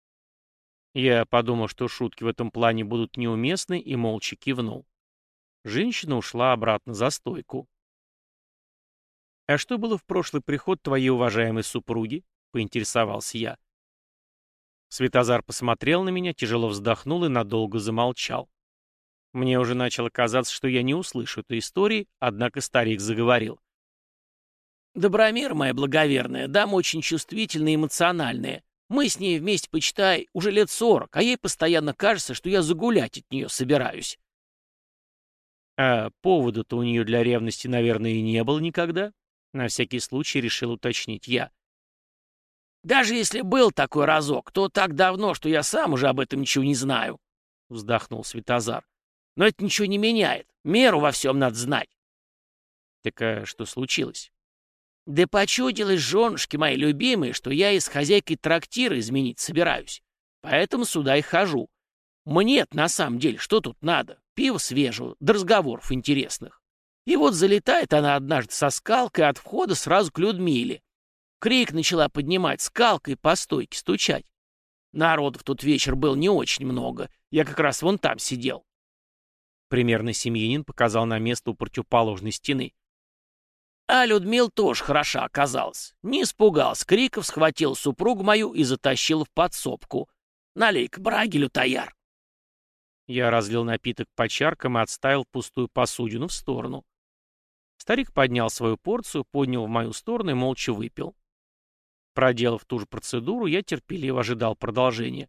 Я подумал, что шутки в этом плане будут неуместны, и молча кивнул. Женщина ушла обратно за стойку. «А что было в прошлый приход твоей уважаемой супруги?» — поинтересовался я. Светозар посмотрел на меня, тяжело вздохнул и надолго замолчал. Мне уже начало казаться, что я не услышу этой истории, однако старик заговорил. «Добромир, моя благоверная, дама очень чувствительная и эмоциональная. Мы с ней вместе, почитай, уже лет 40, а ей постоянно кажется, что я загулять от нее собираюсь». «А повода-то у нее для ревности, наверное, и не было никогда?» На всякий случай решил уточнить я. «Даже если был такой разок, то так давно, что я сам уже об этом ничего не знаю», — вздохнул Светозар. «Но это ничего не меняет. Меру во всем надо знать». «Так а что случилось?» «Да почудилось женушке моей любимой, что я и с хозяйкой трактира изменить собираюсь. Поэтому сюда и хожу. Мне-то на самом деле что тут надо? Пиво свежего, да разговоров интересных. И вот залетает она однажды со скалкой от входа сразу к Людмиле. Крик начала поднимать, скалкой по стойке стучать. Народу в тот вечер было не очень много. Я как раз вон там сидел». Примерно семьянин показал на место у противоположной стены. А Людмила тоже хороша оказалась. Не испугался криков, схватил супругу мою и затащил в подсобку. «Налей-ка браги, Лютояр». Я разлил напиток по чаркам и отставил пустую посудину в сторону. Старик поднял свою порцию, поднял в мою сторону и молча выпил. Проделав ту же процедуру, я терпеливо ожидал продолжения.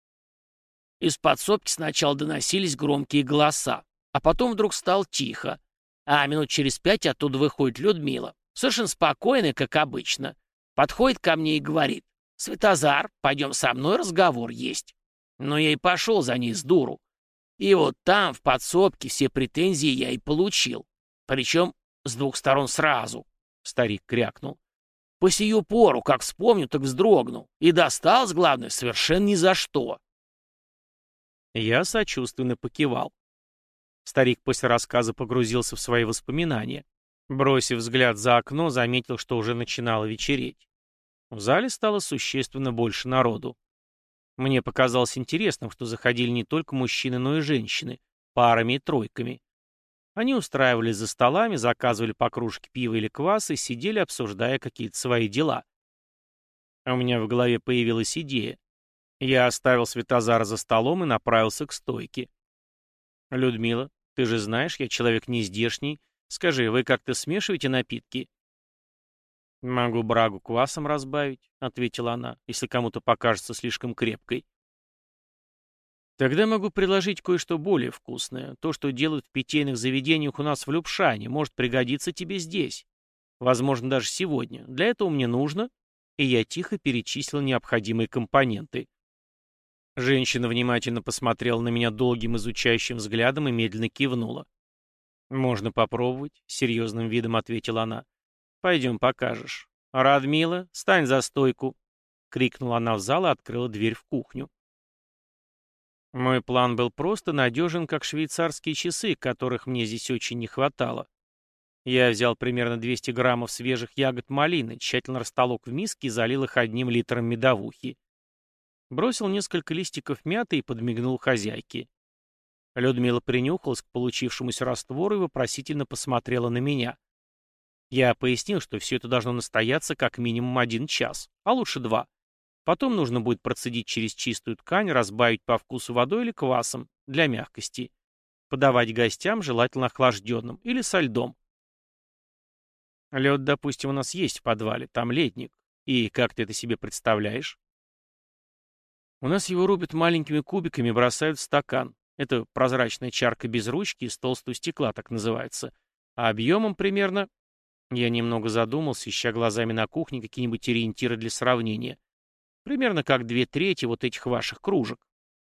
Из подсобки сначала доносились громкие голоса, а потом вдруг стало тихо. А минут через 5 оттуда выходит Людмила, совершенно спокойная, как обычно. Подходит ко мне и говорит: «Светозар, пойдем со мной, разговор есть». Но я и пошел за ней с дуру. И вот там, в подсобке, все претензии я и получил. Причем с двух сторон сразу. Старик крякнул. По сию пору, как вспомню, так вздрогнул. И досталось, главное, совершенно ни за что. Я сочувственно покивал. Старик после рассказа погрузился в свои воспоминания. Бросив взгляд за окно, заметил, что уже начинало вечереть. В зале стало существенно больше народу. Мне показалось интересным, что заходили не только мужчины, но и женщины, парами и тройками. Они устраивались за столами, заказывали по кружке пива или кваса и сидели, обсуждая какие-то свои дела. А у меня в голове появилась идея. Я оставил Светозара за столом и направился к стойке. «Людмила, ты же знаешь, я человек не здешний. Скажи, вы как-то смешиваете напитки?» «Могу брагу квасом разбавить», — ответила она, «если кому-то покажется слишком крепкой». «Тогда могу предложить кое-что более вкусное. То, что делают в питейных заведениях у нас в Любшане, может пригодиться тебе здесь. Возможно, даже сегодня. Для этого мне нужно...» И я тихо перечислил необходимые компоненты. Женщина внимательно посмотрела на меня долгим изучающим взглядом и медленно кивнула. «Можно попробовать», — серьезным видом ответила она. «Пойдем покажешь». «Радмила, стань за стойку», — крикнула она в зал и открыла дверь в кухню. Мой план был просто надежен, как швейцарские часы, которых мне здесь очень не хватало. Я взял примерно 200 граммов свежих ягод малины, тщательно растолок в миске и залил их 1 литром медовухи. Бросил несколько листиков мяты и подмигнул хозяйке. Людмила принюхалась к получившемуся раствору и вопросительно посмотрела на меня. Я пояснил, что все это должно настояться как минимум 1 час, а лучше 2. Потом нужно будет процедить через чистую ткань, разбавить по вкусу водой или квасом, для мягкости. Подавать гостям, желательно охлажденным, или со льдом. Лед, допустим, у нас есть в подвале, там ледник. И как ты это себе представляешь? У нас его рубят маленькими кубиками и бросают в стакан. Это прозрачная чарка без ручки из толстого стекла, так называется. А объемом примерно... Я немного задумался, ища глазами на кухне какие-нибудь ориентиры для сравнения. Примерно как 2/3 вот этих ваших кружек.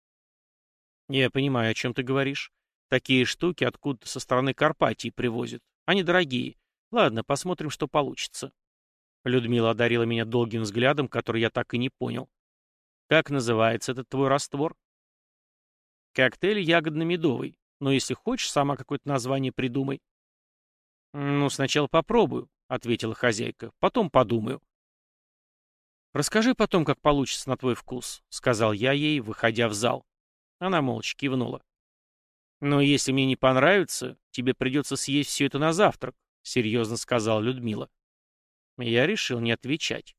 Я понимаю, о чем ты говоришь. Такие штуки откуда-то со стороны Карпатии привозят. Они дорогие. Ладно, посмотрим, что получится. Людмила одарила меня долгим взглядом, который я так и не понял. Как называется этот твой раствор? Коктейль ягодно-медовый. Но если хочешь, сама какое-то название придумай. Ну, сначала попробую, ответила хозяйка. Потом подумаю. Расскажи потом, как получится на твой вкус, сказал я ей, выходя в зал. Она молча кивнула. Но если мне не понравится, тебе придется съесть все это на завтрак, серьезно сказала Людмила. Я решил не отвечать.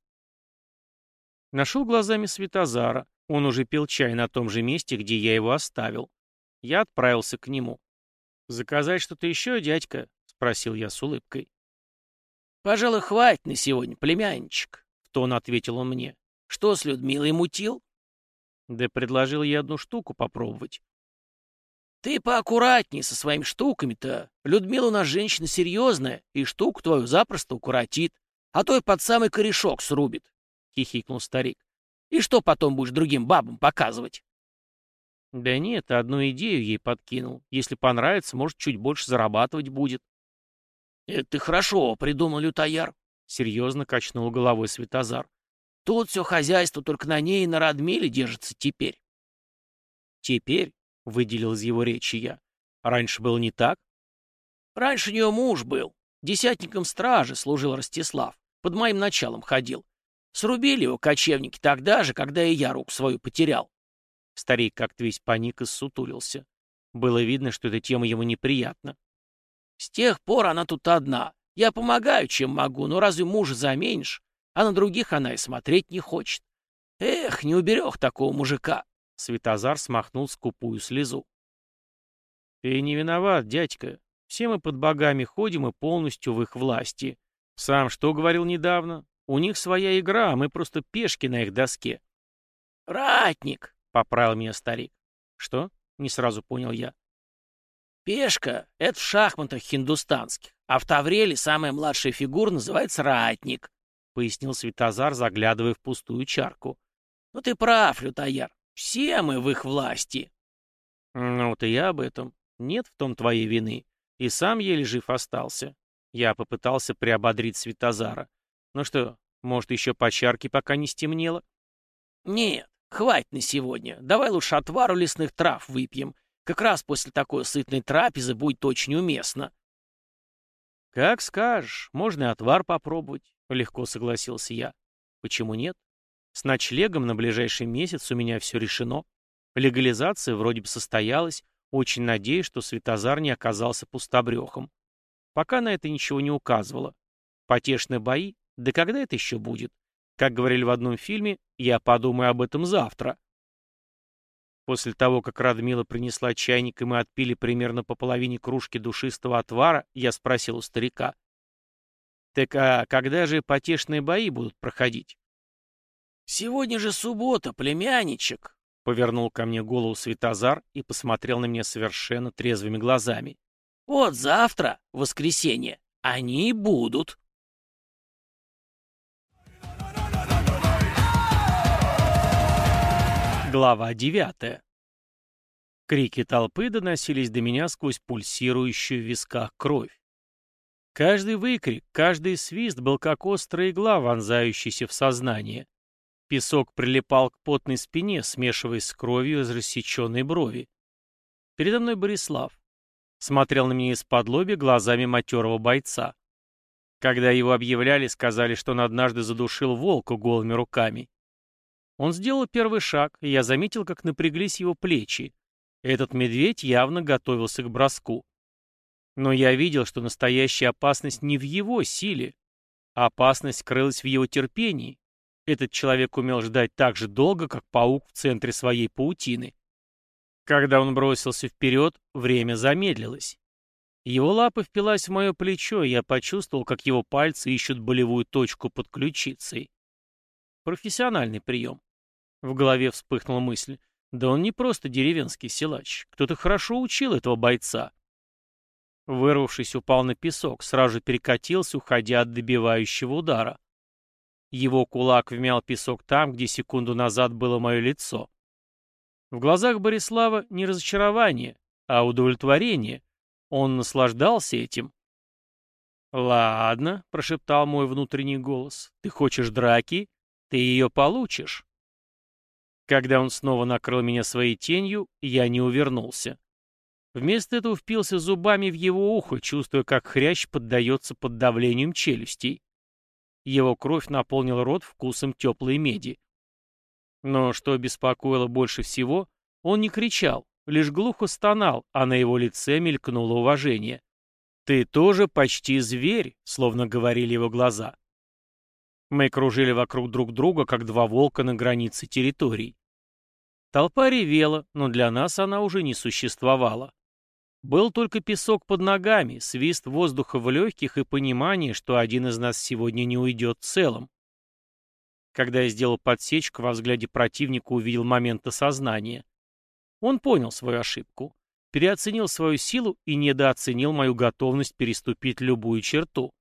Нашел глазами Светозара. Он уже пил чай на том же месте, где я его оставил. Я отправился к нему. «Заказать что-то еще, дядька?» — спросил я с улыбкой. «Пожалуй, хватит на сегодня, племянничек», — в тон ответил он мне. «Что с Людмилой мутил?» Да предложил я 1 штуку попробовать. «Ты поаккуратней со своими штуками-то. Людмила у нас женщина серьезная, и штуку твою запросто укоротит, а то и под самый корешок срубит», — хихикнул старик. «И что потом будешь другим бабам показывать?» Да нет, одну идею ей подкинул. Если понравится, может, чуть больше зарабатывать будет. «Это ты хорошо придумал, лютояр», — серьезно качнул головой Светозар. «Тут все хозяйство только на ней и на Радмиле держится теперь». «Теперь?» — выделил из его речи я. «Раньше было не так?» «Раньше у нее муж был. Десятником стражи служил Ростислав. Под моим началом ходил. Срубили его кочевники тогда же, когда и я руку свою потерял». Старик как-то весь паник и ссутулился. Было видно, что эта тема ему неприятна. «С тех пор она тут одна. Я помогаю, чем могу, но разве мужа заменишь? А на других она и смотреть не хочет. Эх, не уберег такого мужика». Светозар смахнул скупую слезу. «Ты не виноват, дядька. Все мы под богами ходим и полностью в их власти. Сам что говорил недавно? У них своя игра, а мы просто пешки на их доске». «Ратник», — поправил меня старик. «Что?» — не сразу понял я. «Пешка — это в шахматах хиндустанских, а в Тавреле самая младшая фигура называется ратник», — пояснил Светозар, заглядывая в пустую чарку. «Ну ты прав, лютояр. Все мы в их власти». «Ну вот и я об этом. Нет в том твоей вины. И сам еле жив остался». Я попытался приободрить Светозара. «Ну что, может, еще по чарке, пока не стемнело?» «Нет, хватит на сегодня. Давай лучше отвару лесных трав выпьем. Как раз после такой сытной трапезы будет очень уместно». «Как скажешь. Можно и отвар попробовать», — легко согласился я. «Почему нет? С ночлегом на ближайший месяц у меня все решено. Легализация вроде бы состоялась. Очень надеюсь, что Светозар не оказался пустобрехом. Пока на это ничего не указывало. Потешные бои? Да когда это еще будет? Как говорили в одном фильме, я подумаю об этом завтра. После того, как Радмила принесла чайник, и мы отпили примерно по половине кружки душистого отвара, я спросил у старика. «Так а когда же потешные бои будут проходить?» «Сегодня же суббота, племянничек», — повернул ко мне голову Светозар и посмотрел на меня совершенно трезвыми глазами. «Вот завтра, воскресенье, они и будут». Глава 9. Крики толпы доносились до меня сквозь пульсирующую в висках кровь. Каждый выкрик, каждый свист был как острая игла, вонзающаяся в сознание. Песок прилипал к потной спине, смешиваясь с кровью из рассеченной брови. Передо мной Борислав. Смотрел на меня из-под лобья глазами матерого бойца. Когда его объявляли, сказали, что он однажды задушил волка голыми руками. Он сделал первый шаг, и я заметил, как напряглись его плечи. Этот медведь явно готовился к броску. Но я видел, что настоящая опасность не в его силе. Опасность крылась в его терпении. Этот человек умел ждать так же долго, как паук в центре своей паутины. Когда он бросился вперед, время замедлилось. Его лапа впилась в мое плечо, и я почувствовал, как его пальцы ищут болевую точку под ключицей. Профессиональный прием. В голове вспыхнула мысль. Да он не просто деревенский силач. Кто-то хорошо учил этого бойца. Вырвавшись, упал на песок, сразу же перекатился, уходя от добивающего удара. Его кулак вмял песок там, где секунду назад было мое лицо. В глазах Борислава не разочарование, а удовлетворение. Он наслаждался этим. «Ладно», — прошептал мой внутренний голос, — «ты хочешь драки? Ты ее получишь». Когда он снова накрыл меня своей тенью, я не увернулся. Вместо этого впился зубами в его ухо, чувствуя, как хрящ поддается под давлением челюстей. Его кровь наполнила рот вкусом теплой меди. Но что беспокоило больше всего, он не кричал, лишь глухо стонал, а на его лице мелькнуло уважение. «Ты тоже почти зверь», — словно говорили его глаза. Мы кружили вокруг друг друга, как два волка на границе территорий. Толпа ревела, но для нас она уже не существовала. Был только песок под ногами, свист воздуха в легких и понимание, что один из нас сегодня не уйдет целым. Когда я сделал подсечку, во взгляде противника увидел момент осознания. Он понял свою ошибку, переоценил свою силу и недооценил мою готовность переступить любую черту.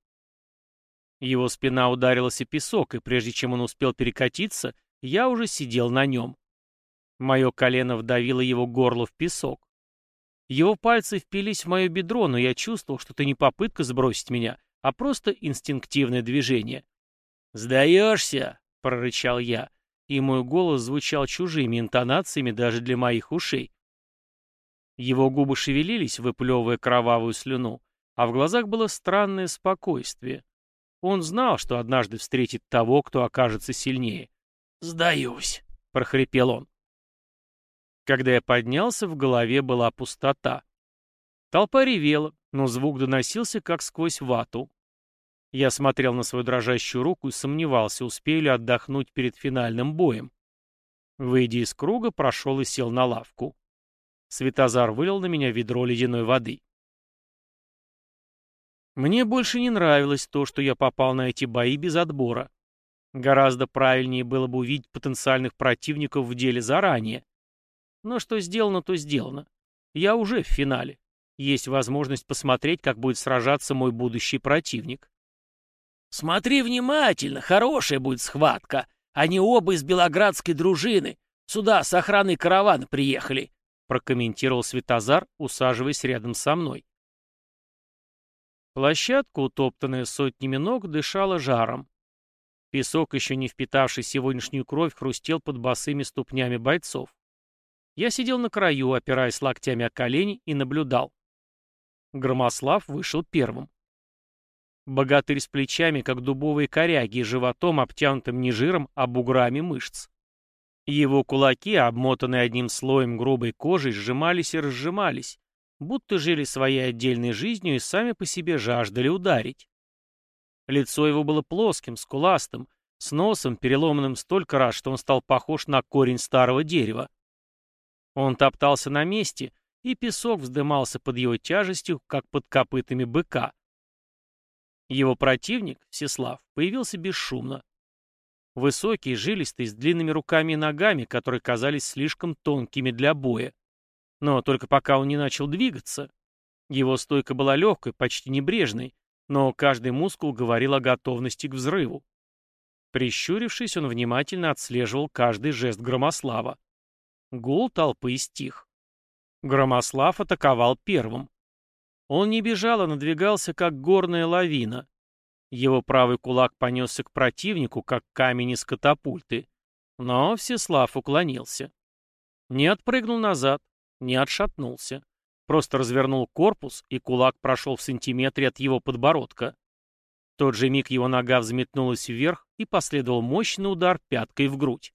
Его спина ударилась о песок, и прежде чем он успел перекатиться, я уже сидел на нем. Мое колено вдавило его горло в песок. Его пальцы впились в мое бедро, но я чувствовал, что это не попытка сбросить меня, а просто инстинктивное движение. «Сдаешься?» — прорычал я, и мой голос звучал чужими интонациями даже для моих ушей. Его губы шевелились, выплевывая кровавую слюну, а в глазах было странное спокойствие. Он знал, что однажды встретит того, кто окажется сильнее. «Сдаюсь», — прохрипел он. Когда я поднялся, в голове была пустота. Толпа ревела, но звук доносился как сквозь вату. Я смотрел на свою дрожащую руку и сомневался, успею ли отдохнуть перед финальным боем. Выйдя из круга, прошел и сел на лавку. Светозар вылил на меня ведро ледяной воды. Мне больше не нравилось то, что я попал на эти бои без отбора. Гораздо правильнее было бы увидеть потенциальных противников в деле заранее. Но что сделано, то сделано. Я уже в финале. Есть возможность посмотреть, как будет сражаться мой будущий противник. «Смотри внимательно, хорошая будет схватка. Они оба из белоградской дружины. Сюда с охраной каравана приехали», — прокомментировал Светозар, усаживаясь рядом со мной. Площадка, утоптанная сотнями ног, дышала жаром. Песок, еще не впитавший сегодняшнюю кровь, хрустел под босыми ступнями бойцов. Я сидел на краю, опираясь локтями о колени, и наблюдал. Громослав вышел первым. Богатырь с плечами, как дубовые коряги, и животом, обтянутым не жиром, а буграми мышц. Его кулаки, обмотанные одним слоем грубой кожи, сжимались и разжимались, будто жили своей отдельной жизнью и сами по себе жаждали ударить. Лицо его было плоским, скуластым, с носом, переломанным столько раз, что он стал похож на корень старого дерева. Он топтался на месте, и песок вздымался под его тяжестью, как под копытами быка. Его противник, Всеслав, появился бесшумно. Высокий, жилистый, с длинными руками и ногами, которые казались слишком тонкими для боя. Но только пока он не начал двигаться. Его стойка была легкой, почти небрежной, но каждый мускул говорил о готовности к взрыву. Прищурившись, он внимательно отслеживал каждый жест Громослава. Гул толпы стих. Громослав атаковал первым. Он не бежал, а надвигался, как горная лавина. Его правый кулак понесся к противнику, как камень из катапульты. Но Всеслав уклонился. Не отпрыгнул назад, не отшатнулся. Просто развернул корпус, и кулак прошел в сантиметре от его подбородка. В тот же миг его нога взметнулась вверх, и последовал мощный удар пяткой в грудь.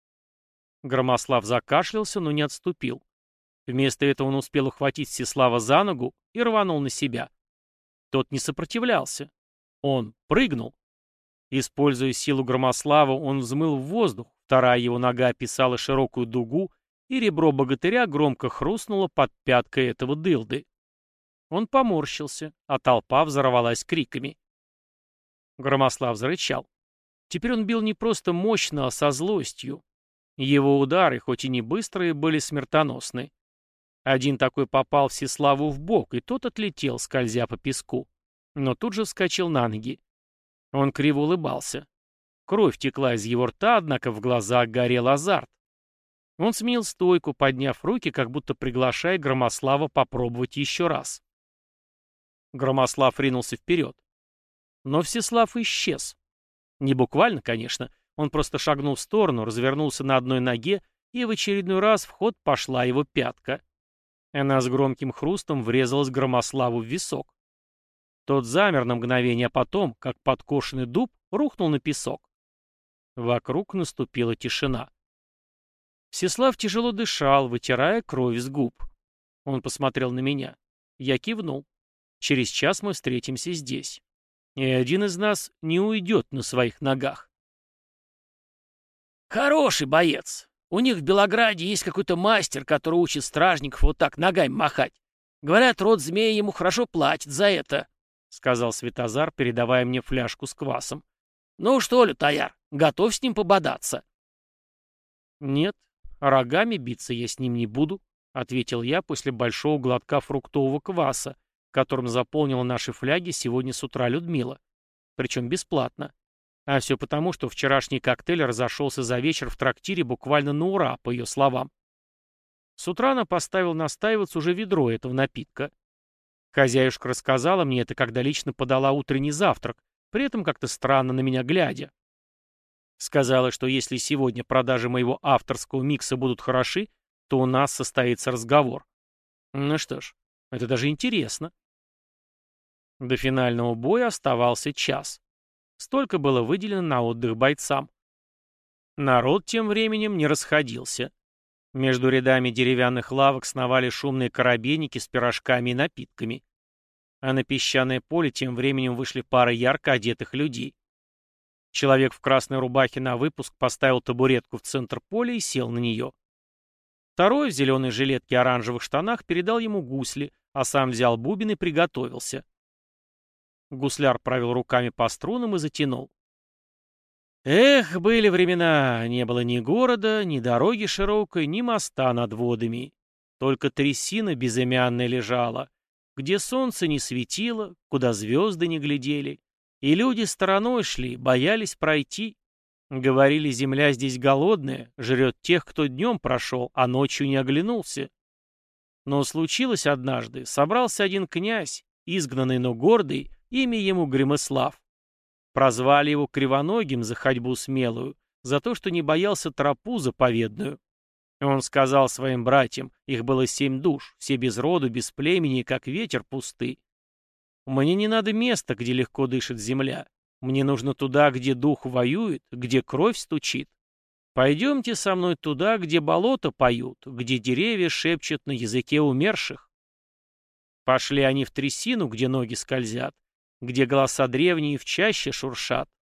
Громослав закашлялся, но не отступил. Вместо этого он успел ухватить Всеслава за ногу и рванул на себя. Тот не сопротивлялся. Он прыгнул. Используя силу Громослава, он взмыл в воздух, вторая его нога описала широкую дугу, и ребро богатыря громко хрустнуло под пяткой этого дылды. Он поморщился, а толпа взорвалась криками. Громослав зарычал. Теперь он бил не просто мощно, а со злостью. Его удары, хоть и не быстрые, были смертоносны. Один такой попал Всеславу в бок, и тот отлетел, скользя по песку. Но тут же вскочил на ноги. Он криво улыбался. Кровь текла из его рта, однако в глазах горел азарт. Он сменил стойку, подняв руки, как будто приглашая Громослава попробовать еще раз. Громослав ринулся вперед. Но Всеслав исчез. Не буквально, конечно. Он просто шагнул в сторону, развернулся на одной ноге, и в очередной раз в ход пошла его пятка. Она с громким хрустом врезалась Громославу в висок. Тот замер на мгновение, а потом, как подкошенный дуб, рухнул на песок. Вокруг наступила тишина. Всеслав тяжело дышал, вытирая кровь с губ. Он посмотрел на меня. Я кивнул. Через час мы встретимся здесь. И один из нас не уйдет на своих ногах. Хороший боец. У них в Белограде есть какой-то мастер, который учит стражников вот так ногами махать. Говорят, род змея ему хорошо платит за это, — сказал Святозар, передавая мне фляжку с квасом. Ну что, Лютояр, готов с ним пободаться? Нет, рогами биться я с ним не буду, — ответил я после большого глотка фруктового кваса, которым заполнила наши фляги сегодня с утра Людмила. Причем бесплатно. А все потому, что вчерашний коктейль разошелся за вечер в трактире буквально на ура, по ее словам. С утра она поставила настаиваться уже ведро этого напитка. Хозяюшка рассказала мне это, когда лично подала утренний завтрак, при этом как-то странно на меня глядя. Сказала, что если сегодня продажи моего авторского микса будут хороши, то у нас состоится разговор. Ну что ж, это даже интересно. До финального боя оставался час. Столько было выделено на отдых бойцам. Народ тем временем не расходился. Между рядами деревянных лавок сновали шумные коробейники с пирожками и напитками. А на песчаное поле тем временем вышли пары ярко одетых людей. Человек в красной рубахе на выпуск поставил табуретку в центр поля и сел на нее. Второй в зеленой жилетке и оранжевых штанах передал ему гусли, а сам взял бубен и приготовился. Гусляр провел руками по струнам и затянул. Эх, были времена, не было ни города, ни дороги широкой, ни моста над водами. Только трясина безымянная лежала, где солнце не светило, куда звезды не глядели. И люди стороной шли, боялись пройти. Говорили, земля здесь голодная, жрет тех, кто днем прошел, а ночью не оглянулся. Но случилось однажды, собрался один князь, изгнанный, но гордый, имя ему Гремыслав. Прозвали его Кривоногим за ходьбу смелую, за то, что не боялся тропу заповедную. Он сказал своим братьям, их было 7 душ, все без роду, без племени, как ветер пусты. Мне не надо места, где легко дышит земля. Мне нужно туда, где дух воюет, где кровь стучит. Пойдемте со мной туда, где болота поют, где деревья шепчут на языке умерших. Пошли они в трясину, где ноги скользят, где голоса древние в чаще шуршат.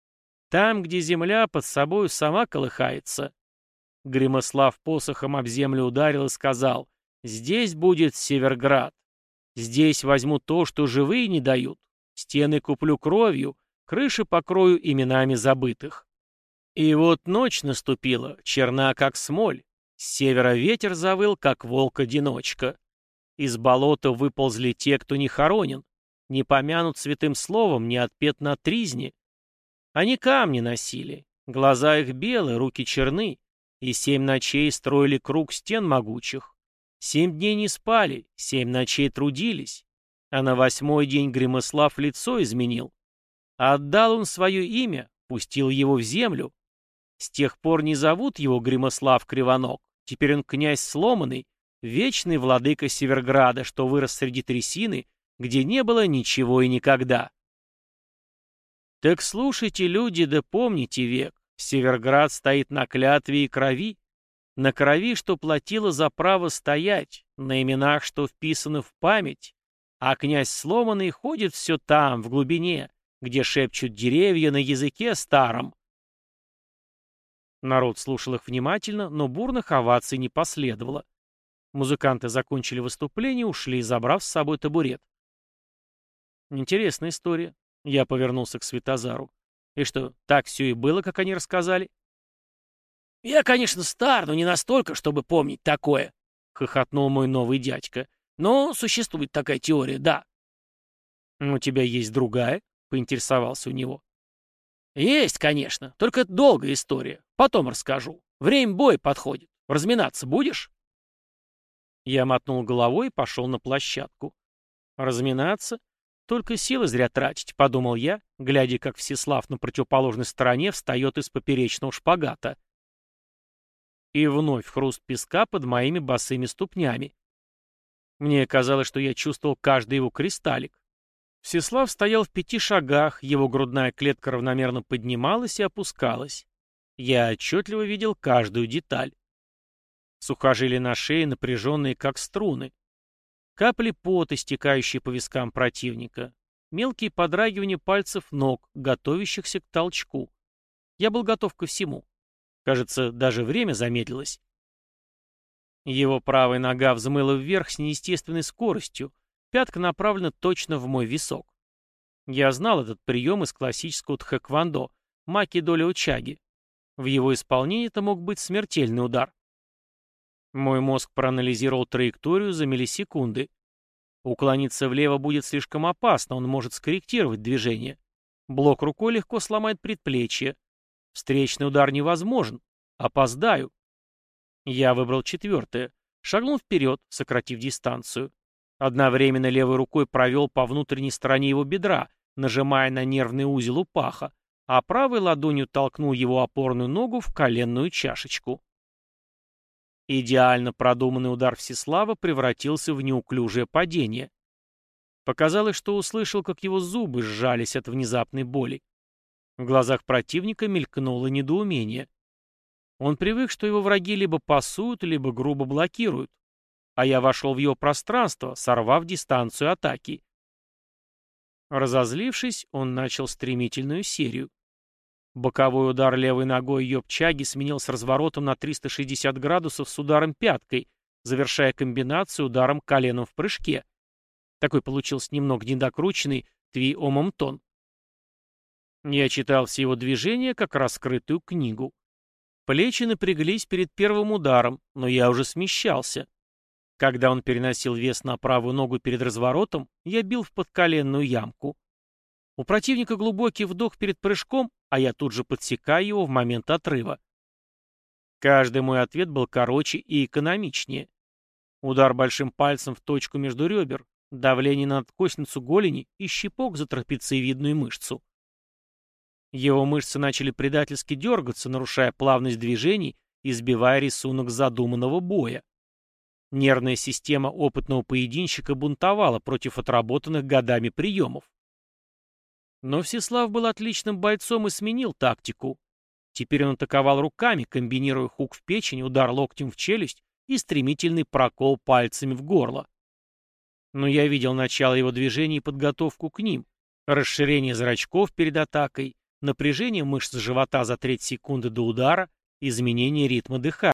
Там, где земля под собою сама колыхается. Гремослав посохом об землю ударил и сказал: «Здесь будет Северград. Здесь возьму то, что живые не дают. Стены куплю кровью, крыши покрою именами забытых». И вот ночь наступила, черна как смоль. С севера ветер завыл, как волк-одиночка. Из болота выползли те, кто не хоронен, не помянут святым словом, не отпет на тризне. Они камни носили, глаза их белые, руки черны, и 7 ночей строили круг стен могучих. 7 дней не спали, 7 ночей трудились, а на 8-й день Гремослав лицо изменил. Отдал он свое имя, пустил его в землю. С тех пор не зовут его Гремослав Кривоног, теперь он князь сломанный, вечный владыка Северграда, что вырос среди трясины, где не было ничего и никогда. Так слушайте, люди, да помните век, Северград стоит на клятве и крови, на крови, что платила за право стоять, на именах, что вписаны в память, а князь сломанный ходит все там, в глубине, где шепчут деревья на языке старом. Народ слушал их внимательно, но бурных оваций не последовало. Музыканты закончили выступление и ушли, забрав с собой табурет. Интересная история. Я повернулся к Святозару. И что, так все и было, как они рассказали? Я, конечно, стар, но не настолько, чтобы помнить такое, Хохотнул мой новый дядька. но существует такая теория, да. У тебя есть другая? Поинтересовался у него. Есть, конечно, только это долгая история. Потом расскажу. Время боя подходит. Разминаться будешь? Я мотнул головой и пошел на площадку. Разминаться? Только силы зря тратить, подумал я, глядя, как Всеслав на противоположной стороне встает из поперечного шпагата. И вновь хруст песка под моими босыми ступнями. Мне казалось, что я чувствовал каждый его кристаллик. Всеслав стоял в 5 шагах, его грудная клетка равномерно поднималась и опускалась. Я отчетливо видел каждую деталь. Сухожилия на шее напряженные, как струны. Капли пота, стекающие по вискам противника. Мелкие подрагивания пальцев ног, готовящихся к толчку. Я был готов ко всему. Кажется, даже время замедлилось. Его правая нога взмыла вверх с неестественной скоростью. Пятка направлена точно в мой висок. Я знал этот прием из классического тхэквондо, маки-доля учаги. В его исполнении это мог быть смертельный удар. Мой мозг проанализировал траекторию за миллисекунды. Уклониться влево будет слишком опасно, он может скорректировать движение. Блок рукой легко сломает предплечье. Встречный удар невозможен. Опоздаю. Я выбрал 4-е. Шагнул вперед, сократив дистанцию. Одновременно левой рукой провел по внутренней стороне его бедра, нажимая на нервный узел у паха, а правой ладонью толкнул его опорную ногу в коленную чашечку. Идеально продуманный удар Всеслава превратился в неуклюжее падение. Показалось, что услышал, как его зубы сжались от внезапной боли. В глазах противника мелькнуло недоумение. Он привык, что его враги либо пасуют, либо грубо блокируют. А я вошел в его пространство, сорвав дистанцию атаки. Разозлившись, он начал стремительную серию. Боковой удар левой ногой Йопчаги сменился разворотом на 360 градусов с ударом пяткой, завершая комбинацию ударом коленом в прыжке. Такой получился немного недокрученный Тви-Омомтон. Я читал все его движения, как раскрытую книгу. Плечи напряглись перед первым ударом, но я уже смещался. Когда он переносил вес на правую ногу перед разворотом, я бил в подколенную ямку. У противника глубокий вдох перед прыжком, а я тут же подсекаю его в момент отрыва. Каждый мой ответ был короче и экономичнее. Удар большим пальцем в точку между ребер, давление на надкосницу голени и щипок за трапециевидную мышцу. Его мышцы начали предательски дергаться, нарушая плавность движений и сбивая рисунок задуманного боя. Нервная система опытного поединщика бунтовала против отработанных годами приемов. Но Всеслав был отличным бойцом и сменил тактику. Теперь он атаковал руками, комбинируя хук в печень, удар локтем в челюсть и стремительный прокол пальцами в горло. Но я видел начало его движений и подготовку к ним, расширение зрачков перед атакой, напряжение мышц живота за треть секунды до удара, изменение ритма дыхания.